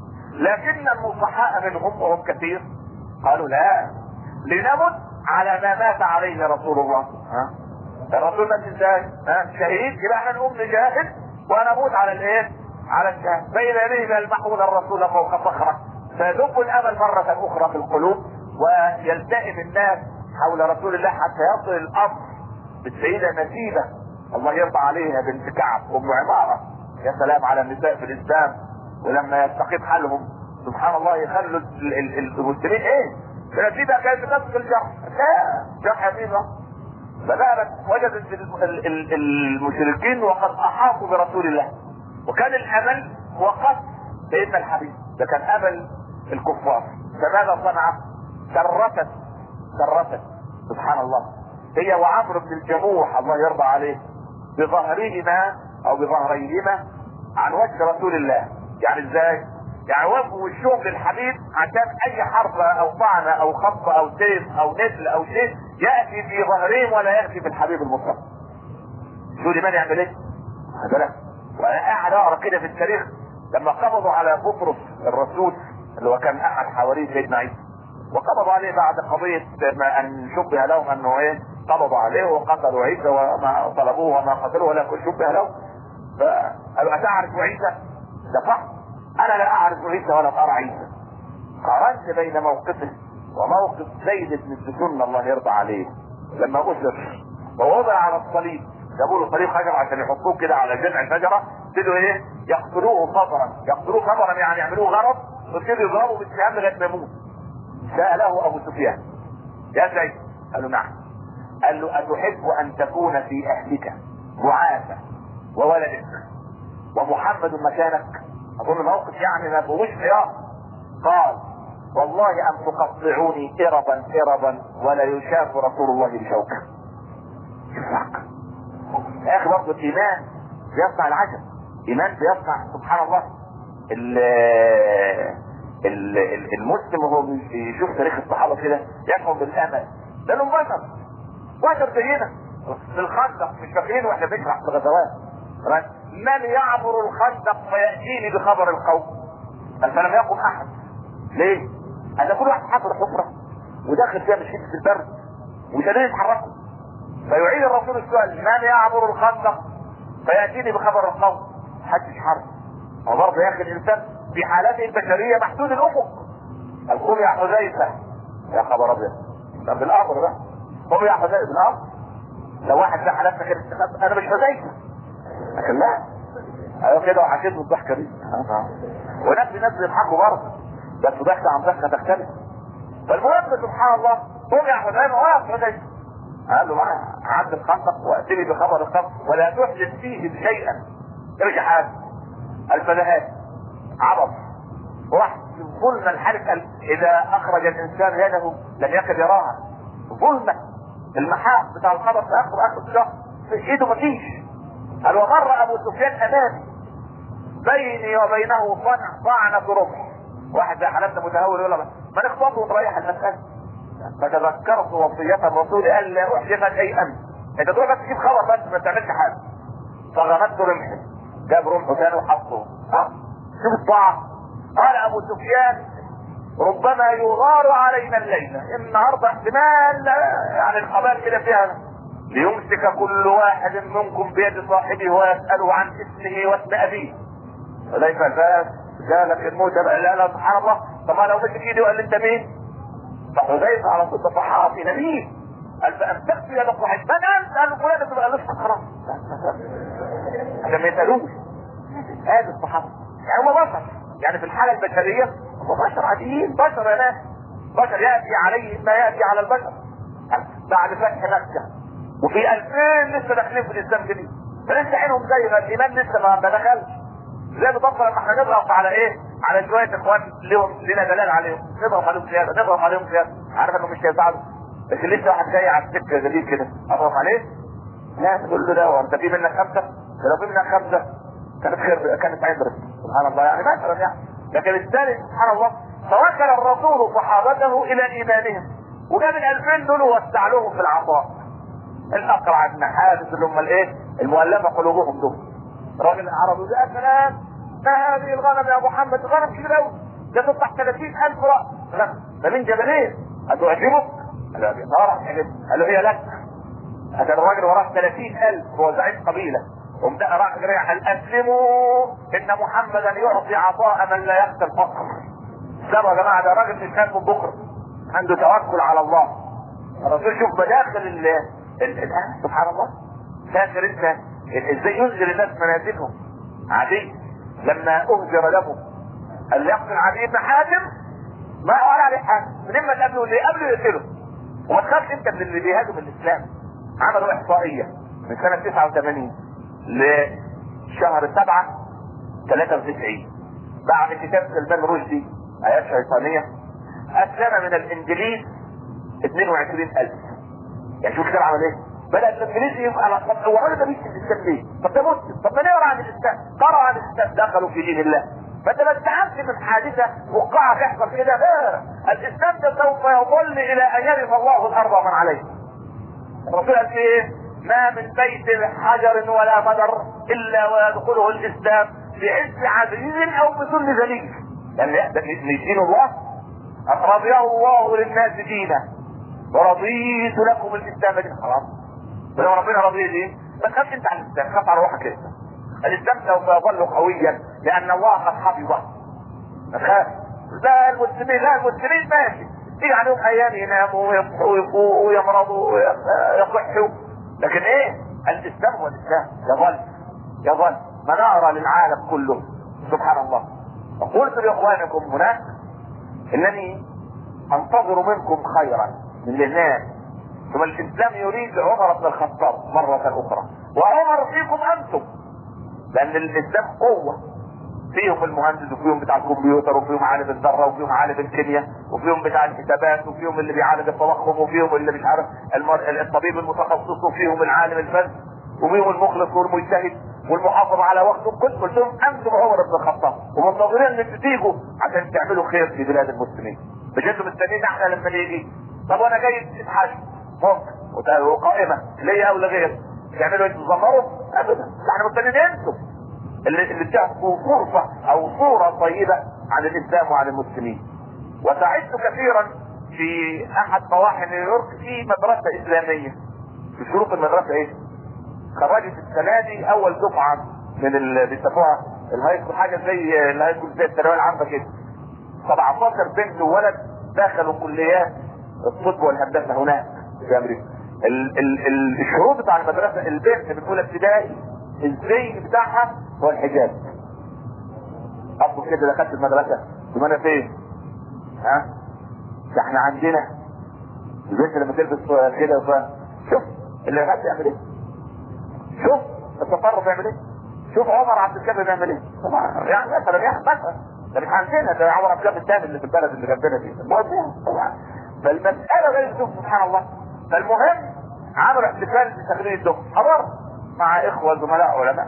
لكن النصحاء منهم وهم كثير قالوا لا، لنمت على ما مات عليه رسول الله. ها الرسول مات ازاي؟ ها شهيد، يبقى احنا نقوم نجاهد ونموت على الايه؟ على الشهاده. بين يديه يلمحون الرسول فوق صخره فيدب الامل مره اخرى في القلوب، ويلتئم الناس حول رسول الله حتى يصل الامر بالسيده نسيبه الله يرضى عليها بنت كعب ام عماره. يا سلام على النساء في الاسلام، ولما يستقيم حالهم سبحان الله يخلوا المسلمين ايه؟ نسيبه كانت تمسك الجرح، لا جرح يمينه. فذهبت وجدت المشركين وقد احاطوا برسول الله، وكان الامل هو قتل سيدنا الحبيب، ده كان امل الكفار. فماذا صنعت؟ كرست كرست سبحان الله هي وعمرو بن الجموح الله يرضى عليه بظهرهما او بظهريهما عن وجه رسول الله. يعني ازاي؟ يعني وقفوا وشهم للحبيب عشان اي حرب او طعنه او خط او سيف او نسل او شيء ياتي في ظهرهم ولا ياتي بالحبيب المصطفى. شو لمن يعمل ايه؟ هذا. وانا قاعد اقرا كده في التاريخ لما قبضوا على بطرس الرسول اللي هو كان احد حواري سيدنا عيسى، وقبضوا عليه بعد قضيه ما ان شبه لهم انه ايه؟ قبضوا عليه وقتلوا عيسى وما طلبوه وما قتلوه ولكن شبه له. فقالوا اتعرف عيسى؟ ده صح، انا لا اعرف عيسى ولا ارى عيسى. قارنت بين موقفه وموقف زيد بن السنن الله يرضى عليه لما اسر ووضع على الصليب، جابوا له صليب خشب عشان يحطوه كده على جذع شجره، ابتدوا ايه؟ يقتلوه صبرا، يقتلوه صبرا يعني يعملوه غرض، وابتدوا يضربوا بالسهام لغايه ما يموت. ساله ابو سفيان يا زيد، قال له نعم. قال له اتحب ان تكون في اهلك معافى وولدك ومحمد مكانك؟ اظن موقف يعني ما فيهوش خيار. قال والله ان تقطعوني اربا اربا ولا يشاف رسول الله بشوكه. يا اخي برضه الايمان بيصنع العجب، ايمان بيصنع سبحان الله. ال ال المسلم وهو بيشوف تاريخ الصحابه كده يشعر بالامل، لانهم بشر بشر زينا في الخندق. مش فاكرين واحنا بنشرح في الغزوات من يعبر الخندق فياتيني بخبر القوم؟ فلم يقم احد. ليه؟ ان كل واحد حفر حفره وداخل فيها من شده البرد ومش قادرين يتحركوا. فيعيد الرسول السؤال من يعبر الخندق فياتيني بخبر القوم؟ محدش حرك. وبرضه يا اخي الانسان في حالته البشريه محدود الافق. قوم يا حذيفه، يا خبر ابيض، طب بالامر بقى، قوم يا حذيفه بالامر. لو واحد ده حالتنا كده انا مش حذيفه، لكن لا ايوه كده وحكيت الضحكه دي. وناس ناس بيضحكوا برضه بس ضحكه عن ضحكه تختلف. فالمهم سبحان الله قوم يا حذيفه ويا حذيفه قال له عد الخندق واتني بخبر الخندق ولا تحدث فيه شيئا. ارجع حاجه الفلاحات عبط وراح ظلم الحركه. اذا اخرج الانسان يده لم يكد يراها. ظلمه المحاق بتاع الخبر في اخر اخر الشهر في ايده مفيش. قال ومر ابو سفيان امامي بيني وبينه صنع طعنه رمح. واحد زي حالتنا متهور يقول ما نخبطه ونريح المساله. فتذكرت وصيه الرسول الا احدث شيئا. انت تروح بس تجيب خبر بس ما تعملش حاجه. فغمدت رمحي، جاب رمحه ثاني وحطه. ها شوف الطاعه. قال ابو سفيان ربما يغار علينا الليله، النهارده احتمال يعني الخبر كده فيها ليمسك كل واحد منكم بيد صاحبه ويساله عن اسمه واسم ابيه. فليس الباس جالك الموت لا لا سبحان الله. طب لو مسك ايدي وقال لي انت مين؟ فحذيفه على صوت صحابي نبي قال فامسكت يدك واحد من انت؟ قال له فلان تبقى لسه خلاص عشان ما يسالوش. هذا الصحابه يعني هم بشر، يعني في الحاله البشريه هم بشر عاديين، بشر يا ناس، بشر ياتي عليه ما ياتي على البشر. بعد فتح مكه وفي ألفين لسه داخلين في الاسلام جديد، فلسه عينهم زي ما الايمان لسه ما دخلش. زي بالضبط لما احنا نضغط على ايه؟ على شويه اخوان لهم لنا دلال عليهم، نضغط عليهم زياده نضغط عليهم زياده، عارف انه مش هيساعدوا، لكن لسه واحد جاي على السكه جديد كده اضغط عليه لا تقول له ده انت في منك خمسه، لو في منك خمسه كانت خير كانت عبره سبحان الله يعني مثلا يعني. لكن الثالث سبحان الله توكل الرسول صحابته الى ايمانهم وجاب الالفين دول ووسع لهم في العطاء. الاقرع بن حابس اللي هم الايه؟ المؤلفه قلوبهم دول. راجل العربي يا سلام ما هذه الغنم يا محمد؟ غنم كبير قوي ده تطلع ثلاثين ألف راس غنم ده من جبلين هتعجبك؟ قال له ابي قال له هي لك. هذا الراجل وراه ثلاثين ألف هو زعيم قبيله ومدق راح جريح قال اسلموا ان محمدا يعطي عطاء من لا يخشى الفقر. سامعوا يا جماعه ده راجل مش خايف من بكره عنده توكل على الله. الرسول شوف مداخل ال الان سبحان الله. فاكر انت ازاي ينزل الناس منازلهم عادي لما اهجر له قال يقتل عدي بن حاتم ما قال عليه حاجه من اما تقابله اللي قبله يقتله. وما تخافش انت من اللي بيهاجم الاسلام. عملوا احصائيه من سنه تسعة وثمانين لشهر سبعة ثلاثة وتسعين بعد كتاب سلمان رشدي ايات شيطانيه اسلم من الانجليز اثنين وعشرين ألف. يعني شوف كده عمل ايه؟ بدأ الانجليز يبقى على طب هو الراجل ده بيكتب الاسلام ليه؟ طب ده مسلم، طب ما نقرا عن الاسلام، قرأوا عن الاسلام دخلوا في دين الله. فانت ما تتعبش من حادثه وقعه تحصل كده. الاسلام ده سوف يظل الى ان يرث الله الارض ومن عليها. الرسول قال ايه؟ ما من بيت حجر ولا مدر الا ويدخله الاسلام بعز عزيز او بذل ذليل. يعني ده دين الله رضيه الله للناس دينا ورضيت لكم الاسلام دين. خلاص ولو ربنا رضي ليه ما تخافش انت عن الاسلام، خاف على روحك انت. الاسلام سوف يظل قويا لان الله قد حفظه. ما تخاف. لا المسلمين لا المسلمين ماشي تيجي عليهم ايام يناموا ويصحوا ويفوقوا ويمرضوا ويصحوا، لكن ايه؟ الاسلام هو الاسلام يظل يظل منارة للعالم كله سبحان الله. وقلت لاخوانكم هناك انني انتظر منكم خيرا من الناس. ثم الاسلام يريد عمر بن الخطاب مرة اخرى وعمر فيكم انتم لان الاسلام قوة فيهم المهندس وفيهم بتاع الكمبيوتر وفيهم عالم الذره وفيهم عالم الكيمياء وفيهم بتاع الحسابات وفيهم اللي بيعالج التضخم وفيهم اللي مش عارف الطبيب المتخصص وفيهم العالم الفن وفيهم المخلص والمجتهد والمحافظ على وقته. كنت قلت لهم انتم عمر بن الخطاب ومنتظرين ان انتوا تيجوا عشان تعملوا خير في بلاد المسلمين، مش انتوا مستنيين احنا لما نيجي. طب وانا جاي اتحاسب ممكن وقائمه ليا او لغير تعملوا انتوا تزمروا؟ ابدا، احنا مستنيين انتوا اللي اللي بتاخدوا فرصه او صوره طيبه عن الاسلام وعن المسلمين. وسعدت كثيرا في احد ضواحي نيويورك في مدرسه اسلاميه. في شروط المدرسه ايه؟ خرجت السنه دي اول دفعه من اللي بيسموها الهاي سكول، حاجه زي الهاي سكول زي الثانويه العامه كده. سبعتاشر بنت وولد دخلوا كليات الطب والهندسه هناك في امريكا. ال ال ال الشروط بتاع المدرسه البنت من اولى ابتدائي الزي بتاعها هو الحجاب. اصل كده دخلت المدرسه ثم انا فين؟ ها؟ ده احنا عندنا البنت لما تلبس كده ف شوف اللي غاب يعمل ايه؟ شوف التطرف يعمل ايه؟ شوف عمر عبد الكافي بيعمل ايه؟ طبعا يعني مثلا يعني مثلا ده مش عندنا، ده عمر عبد الكافي الثاني اللي في البلد اللي جنبنا دي. طبعا فالمساله غير شوف سبحان الله. فالمهم عملوا احتفال بتخريج الدكتور، حضرت مع اخوه زملاء علماء.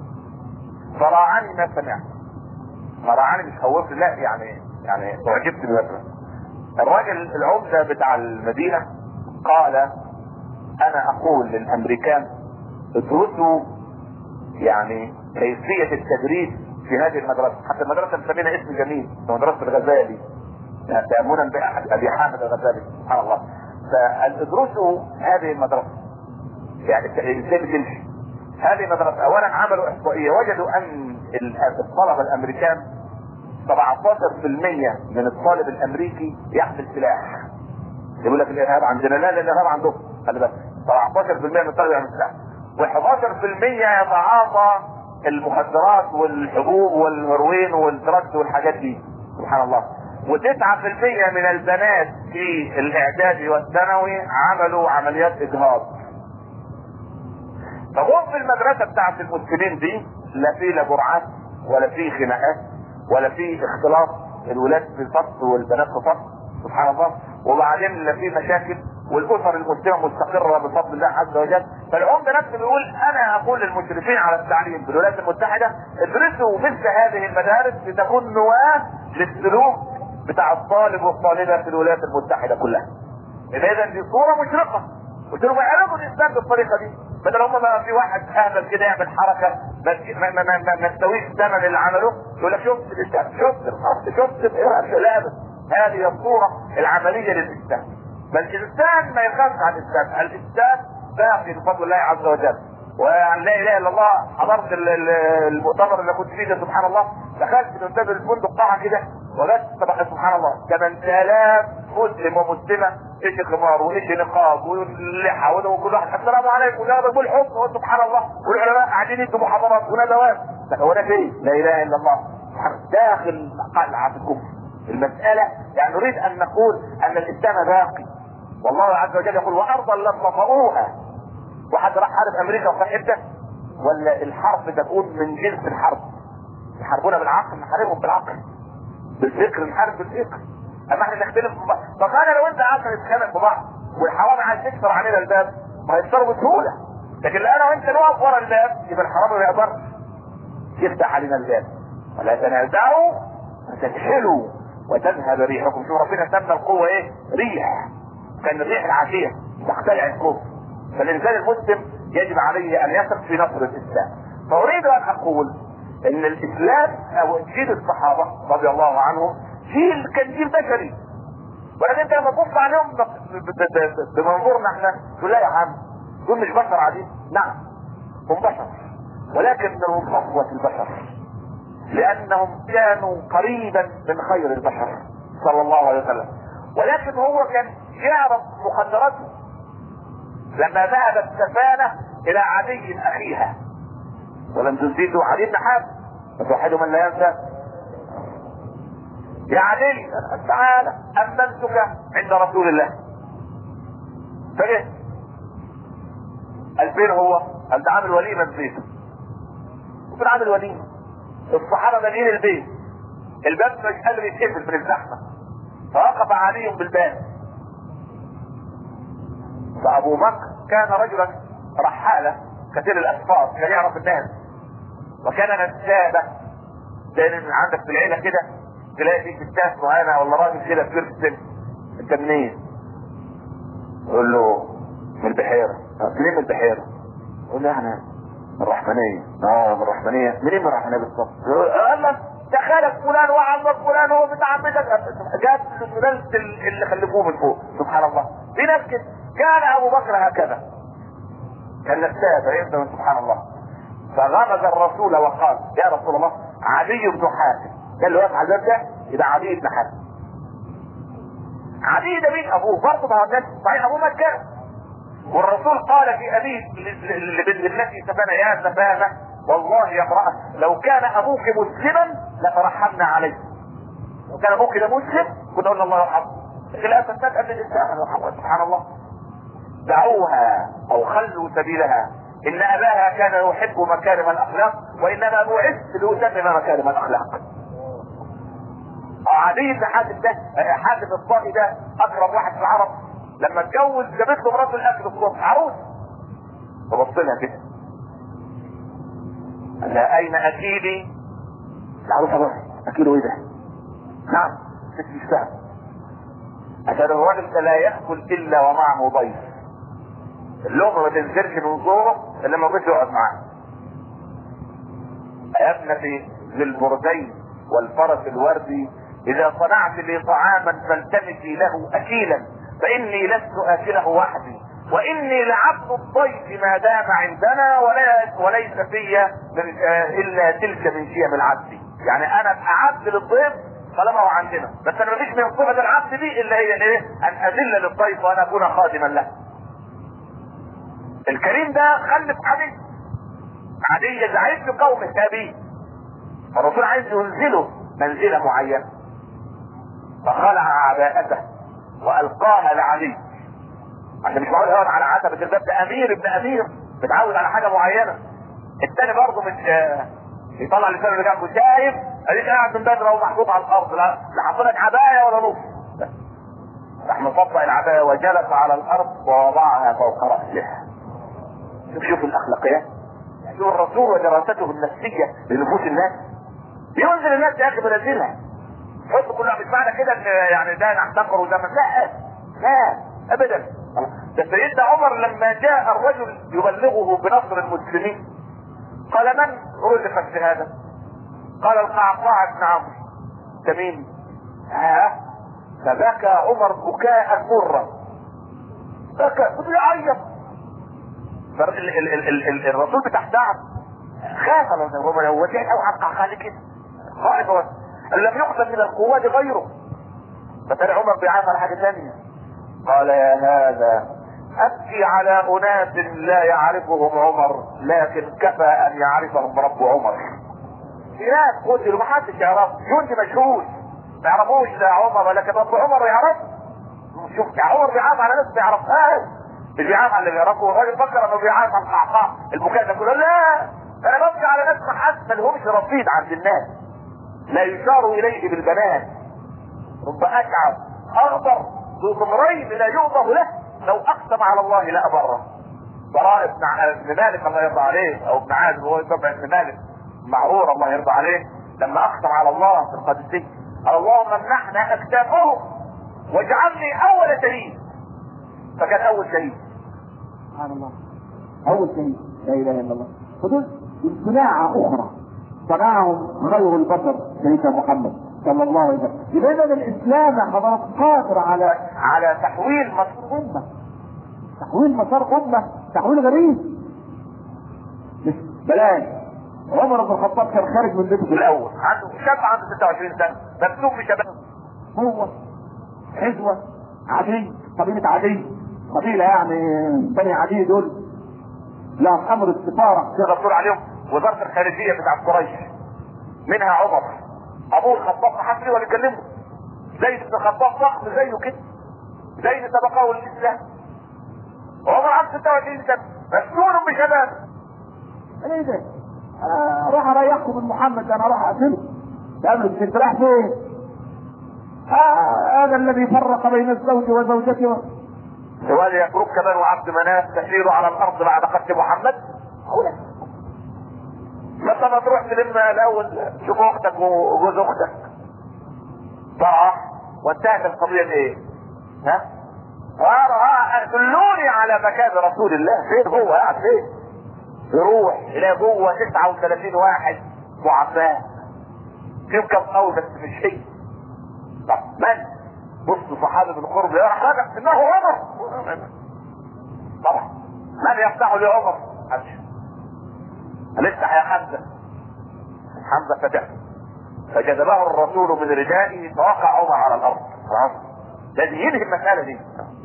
فراعني ما سمعت. فراعني مش خوفني، لا يعني يعني اعجبت بالمدرسه. الراجل العمده بتاع المدينه قال انا اقول للامريكان ادرسوا يعني كيفيه التدريس في هذه المدرسه. حتى المدرسه مسمينها اسم جميل، مدرسه الغزالي يعني تاملا باحد ابي حامد الغزالي سبحان الله. فادرسوا هذه المدرسه يعني ازاي بتمشي هذه المدرسه. اولا عملوا احصائيه وجدوا ان الطلبه الامريكان سبعتاشر بالمئة من الطالب الامريكي يحمل سلاح. يقول لك الارهاب عندنا، لا لا الارهاب عندهم، خلي بالك سبعتاشر بالمئة من الطالب يحمل سلاح، و11 بالمئة يتعاطى المخدرات والحبوب والهيروين والدرجز والحاجات دي سبحان الله. وتسعة بالمئة من البنات في الاعدادي والثانوي عملوا عمليات اجهاض. فهم في المدرسه بتاعت المسلمين دي لا في لا جرعات ولا في خناقات ولا في اختلاط الولاد في فصل والبنات في فصل سبحان الله. وبعدين لا في مشاكل والاسر المسلمه مستقره بفضل الله عز وجل. فالعمده نفسه بيقول انا اقول للمشرفين على التعليم في الولايات المتحده ادرسوا مثل هذه المدارس لتكون نواه للسلوك بتاع الطالب والطالبه في الولايات المتحده كلها. اذا دي صوره مشرقه. قلت لهم اعرفوا الاسلام بالطريقه دي، بدل هم ما في واحد اهبل كده يعمل حركه ما ما ما ما تسويش ثمن اللي عمله يقول لك شفت الاسلام شفت الخط شفت لا بس هذه الصوره العمليه للاسلام. بل الانسان ما يخافش عن الاسلام، الاسلام باقي بفضل الله عز وجل. وعن لا اله الا الله حضرت المؤتمر اللي كنت فيه سبحان الله، دخلت من باب الفندق قاعه كده وجدت سبحان الله ثمانية آلاف مسلم ومسلمه ايش خمار وايش نقاب واللحى وكل واحد السلام عليكم يا رب الحب سبحان الله، والعلماء قاعدين يدوا محاضرات وندوات. هو ده فين؟ لا اله الا الله داخل قلعه الكفر. المساله يعني نريد ان نقول ان الاسلام باقي، والله عز وجل يقول وارضا لم تطئوها. وحد راح حارب امريكا وخد حته ولا الحرب تكون من جنس الحرب؟ يحاربونا بالعقل نحاربهم بالعقل، بالفكر نحارب بالفكر. اما احنا نختلف طب انا لو انت عشان نتخانق ببعض والحرامي عايز يكسر علينا الباب ما هيكسروا بسهوله، لكن لو انا وانت نقف ورا الباب يبقى الحرامي ما يقدرش يفتح علينا الباب. ولا تنازعوا فتفشلوا وتذهب ريحكم. شوف ربنا سمى القوه ايه؟ ريح. كان الريح العاتيه تختلع الكفر. فالانسان المسلم يجب عليه ان يثق في نصر الاسلام. فاريد ان اقول ان الاسلام او جيل الصحابه رضي الله عنهم جيل كان جيل بشري، ولكن انت لما تبص عليهم بمنظورنا احنا تقول لا يا عم دول مش بشر عاديين. نعم هم بشر، ولكنهم صفوة البشر لانهم كانوا قريبا من خير البشر صلى الله عليه وسلم. ولكن هو كان يعرف مخدراته لما ذهبت سفانه الى عدي اخيها ولم تزيدوا عدي بن حاتم فتوحدوا من لا ينسى. يا عدي تعالى امنتك عند رسول الله. فجأة الفين هو انت عامل وليمه بزيته وفين عامل وليمه الصحابه مالين البيت، الباب مش قادر يتقفل من الزحمه، فوقف علي بالباب. فابو بكر كان رجلا رحاله كثير الاسفار، كان يعرف الناس، وكان نسابه. لان عندك في العيله كده تلاقي في ستات معينه ولا راجل كده كبير في السن، انت منين؟ يقول له من البحيره. منين من البحيره؟ يقول له احنا من الرحمنيه. اه من الرحمنيه. منين من الرحمنيه بالظبط؟ قال لك ده خالك فلان وعمك فلان هو بتاع عمتك. جاب سلالة اللي خلفوه من فوق. سبحان الله. في ناس كده. كان ابو بكر هكذا، كان نسابه يبدا من سبحان الله. فغمز الرسول وقال يا رسول الله علي بن حاتم. ده اللي واقف على الباب ده يبقى علي بن حاتم. علي ده مين ابوه؟ برضه ما هو الناس صحيح ابوه مات كده. والرسول قال في ابيه التي سفانه يا سفانه والله يا امراه لو كان ابوك مسلما لترحمنا عليه. لو كان ابوك ده مسلم كنا قلنا الله يرحمه. لكن لا تنتهي قبل الاسلام. سبحان الله. دعوها او خلوا سبيلها ان اباها كان يحب مكارم الاخلاق وانما بعثت لاتمم مكارم الاخلاق. عدي بن حاتم ده حاتم الطائي ده اقرب واحد في العرب. لما اتجوز جابت له مراته الاكل الصبح عروس، فبص لها كده قال لها اين اكيلي؟ العروسه بقى اكيله ايه ده؟ نعم ست مش فاهم. عشان الراجل ده لا ياكل الا ومعه ضيف. اللقمه ما تنزلش من زوره الا لما الضيف يقعد معاه. يا ابنتي ذي البردين والفرس الوردي اذا صنعت لي طعاما فالتمسي له اكيلا فاني لست اكله وحدي واني لعبد الضيف ما دام عندنا ولا وليس في الا تلك من شيم العبد. يعني انا ابقى عبد للضيف طالما هو عندنا، بس انا مفيش من صفه العبد دي الا هي ايه؟ ان اذل للضيف وان اكون خادما له. الكريم ده خلف عدي. عدي زعيم في قومه تابيه، الرسول عايز ينزله منزله معينه فخلع عباءته والقاها لعلي عشان مش معقول يقعد على عتبه الباب. ده امير ابن امير متعود على حاجه معينه. الثاني برضه مش يطلع لسانه اللي جنبه شايف اديك قاعد من بدري ومحطوط على الارض، لا لا حاطط لك عبايه ولا نص. راح مطبق العبايه وجلس على الارض ووضعها فوق راسه. شوف شوف الاخلاقيات، شوف الرسول ودراسته النفسيه لنفوس الناس. بينزل الناس يا اخي بنزلها. حط كلها مش معنى كده ان يعني ده نحتقر وده لا لا ابدا. ده سيدنا عمر لما جاء الرجل يبلغه بنصر المسلمين قال من رزق في هذا؟ قال القعقاع بن عمرو. ده مين؟ ها فبكى عمر بكاء مرا. بكى بدي يعيط. الرسول بتاع دعم خاف هو هو جاي او عقع خالي كده خائف. لم يقتل من القوات غيره. فترى عمر بيعرف على حاجه ثانيه. قال يا هذا ابكي على اناس لا يعرفهم عمر لكن كفى ان يعرفهم رب عمر. في ناس قتلوا محدش يعرف، جندي مشهور ما يعرفوش لا عمر ولكن رب عمر يعرف. شوف عمر بيعرف على ناس ما يعرفهاش، مش بيعرف على اللي يعرفه. الراجل فكر انه بيعرف على القعقاع البكاء ده كله. لا انا ببكي على ناس ما لهمش رصيد عند الناس، لا يشار اليه بالبنات، رب اشعر اخضر ذو ضمرين لا يؤضه له لو اقسم على الله لا ابره. براء ابن مالك الله يرضى عليه او ابن عازب وهو يتبع ابن مالك معرور الله يرضى عليه لما اقسم على الله في القدسية اللهم امنحنا اكتافه واجعلني اول شهيد. فكان اول شهيد. سبحان الله اول شهيد لا اله الا الله. فدول صناعة اخرى صنعهم غير البشر سيدنا محمد صلى الله عليه وسلم. لماذا الاسلام يا حضرات قادر على على تحويل مسار امه، تحويل مسار امه تحويل غريب. بلاش عمر بن الخطاب كان خارج من بيته في الاول عنده شاب عنده ستة وعشرين سنه ممسوك بشباب. هو حزوه عدي قبيله عدي قبيله يعني بني عدي دول لهم امر السفاره الرسول عليهم وزاره الخارجيه بتاعت قريش منها عمر ابوه الخطاب حفري ولا يكلمه زيد بن الخطاب ضخم زيه كده زي سبقه الاسلام. عمر عنده ستة وعشرين سنه مسنون بشباب. ايه ده؟ آه روح اريحكم من محمد، انا اروح اقتله. تعمل انت رايح فين؟ آه هذا الذي فرق بين الزوج وزوجته. سؤال يترك بنو عبد مناف تسير على الارض بعد قتل محمد؟ هنا لما تروح تلم الاول شوف اختك وجوز اختك صح وانتهت القضيه بايه؟ ها؟ ها دلوني على مكان رسول الله، فين هو قاعد فين؟ يروح الى جوه تسعة وثلاثين واحد ضعفاء فيهم كم قوي بس مش شيء. طب من؟ بص صحابي بالقرب يا رجع انه عمر. طبعا من يفتح لعمر؟ افتح يا حمزه. حمزه فتح فجذبه الرسول من ردائه فوقع عمر على الارض. خلاص لازم ينهي المساله دي.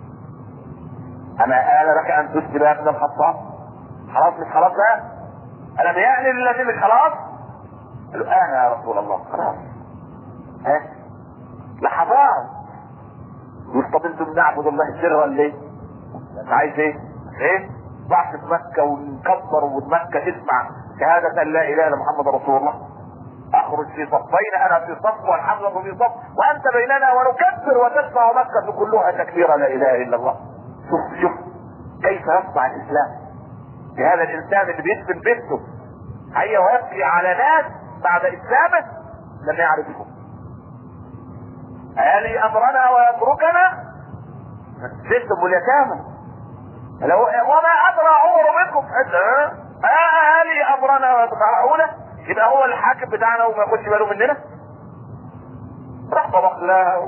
اما آل لك ان تسلم يا ابن الخطاب؟ خلاص مش خلاص بقى؟ الم يأن للذين مش خلاص؟ قالوا انا يا رسول الله خلاص. ها لحظات يقول طب انتم نعبد الله سرا ليه؟ انت عايز ايه؟ ايه؟ ضعف في مكه ونكبر ومكه تسمع شهاده ان لا اله الا محمد رسول الله. اخرج في صفين انا في صف والحمزه في صف وانت بيننا ونكبر وتسمع مكه كلها تكبير لا اله الا الله. شوف شوف كيف يصنع الاسلام بهذا الانسان اللي بيدفن بنته هيا ويبكي على ناس بعد اسلامه لم يعرفهم. أهلي أمرنا ويتركنا ستم اليتامى لو وما أدرى عمر منكم أهلي أمرنا ويتركنا يبقى هو الحاكم بتاعنا وما ياخدش باله مننا. راح طبق لها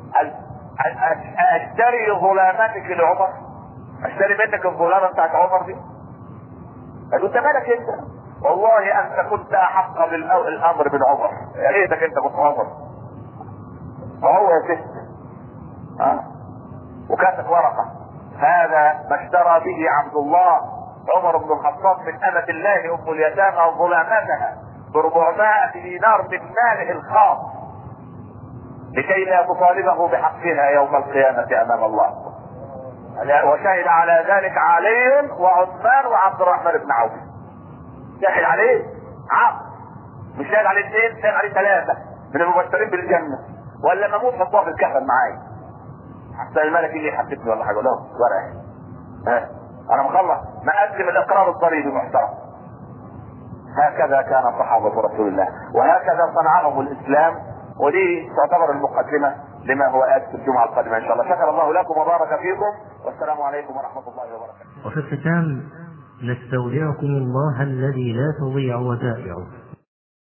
اشتري ظلاماتك لعمر، اشتري منك الظلامة بتاعت عمر دي. قالوا انت مالك انت؟ والله انت كنت احق بالامر من عمر، يا ريتك انت كنت عمر. فهو يا ست ها وكاتب ورقه هذا ما اشترى به عبد الله عمر بن الخطاب من امة الله ام اليتامى ظلامتها بربعمائة دينار من ماله الخاص لكي لا تطالبه بحقها يوم القيامة امام الله. وشهد على ذلك علي وعثمان وعبد الرحمن بن عوف. شهد عليه عقل مش شهد عليه اثنين، شهد عليه ثلاثة من المبشرين بالجنة. ولا مموت حطوها في الكفن معايا حتى الملك اللي يحببني ولا حاجه لا ورقه ها انا مخلص مقدم الاقرار الضريبي محترم. هكذا كان صحابه رسول الله وهكذا صنعهم الاسلام. ودي تعتبر المقدمه لما هو آت في الجمعه القادمه ان شاء الله. شكر الله لكم وبارك فيكم والسلام عليكم ورحمه الله وبركاته. وفي الختام نستودعكم الله الذي لا تضيع ودائعه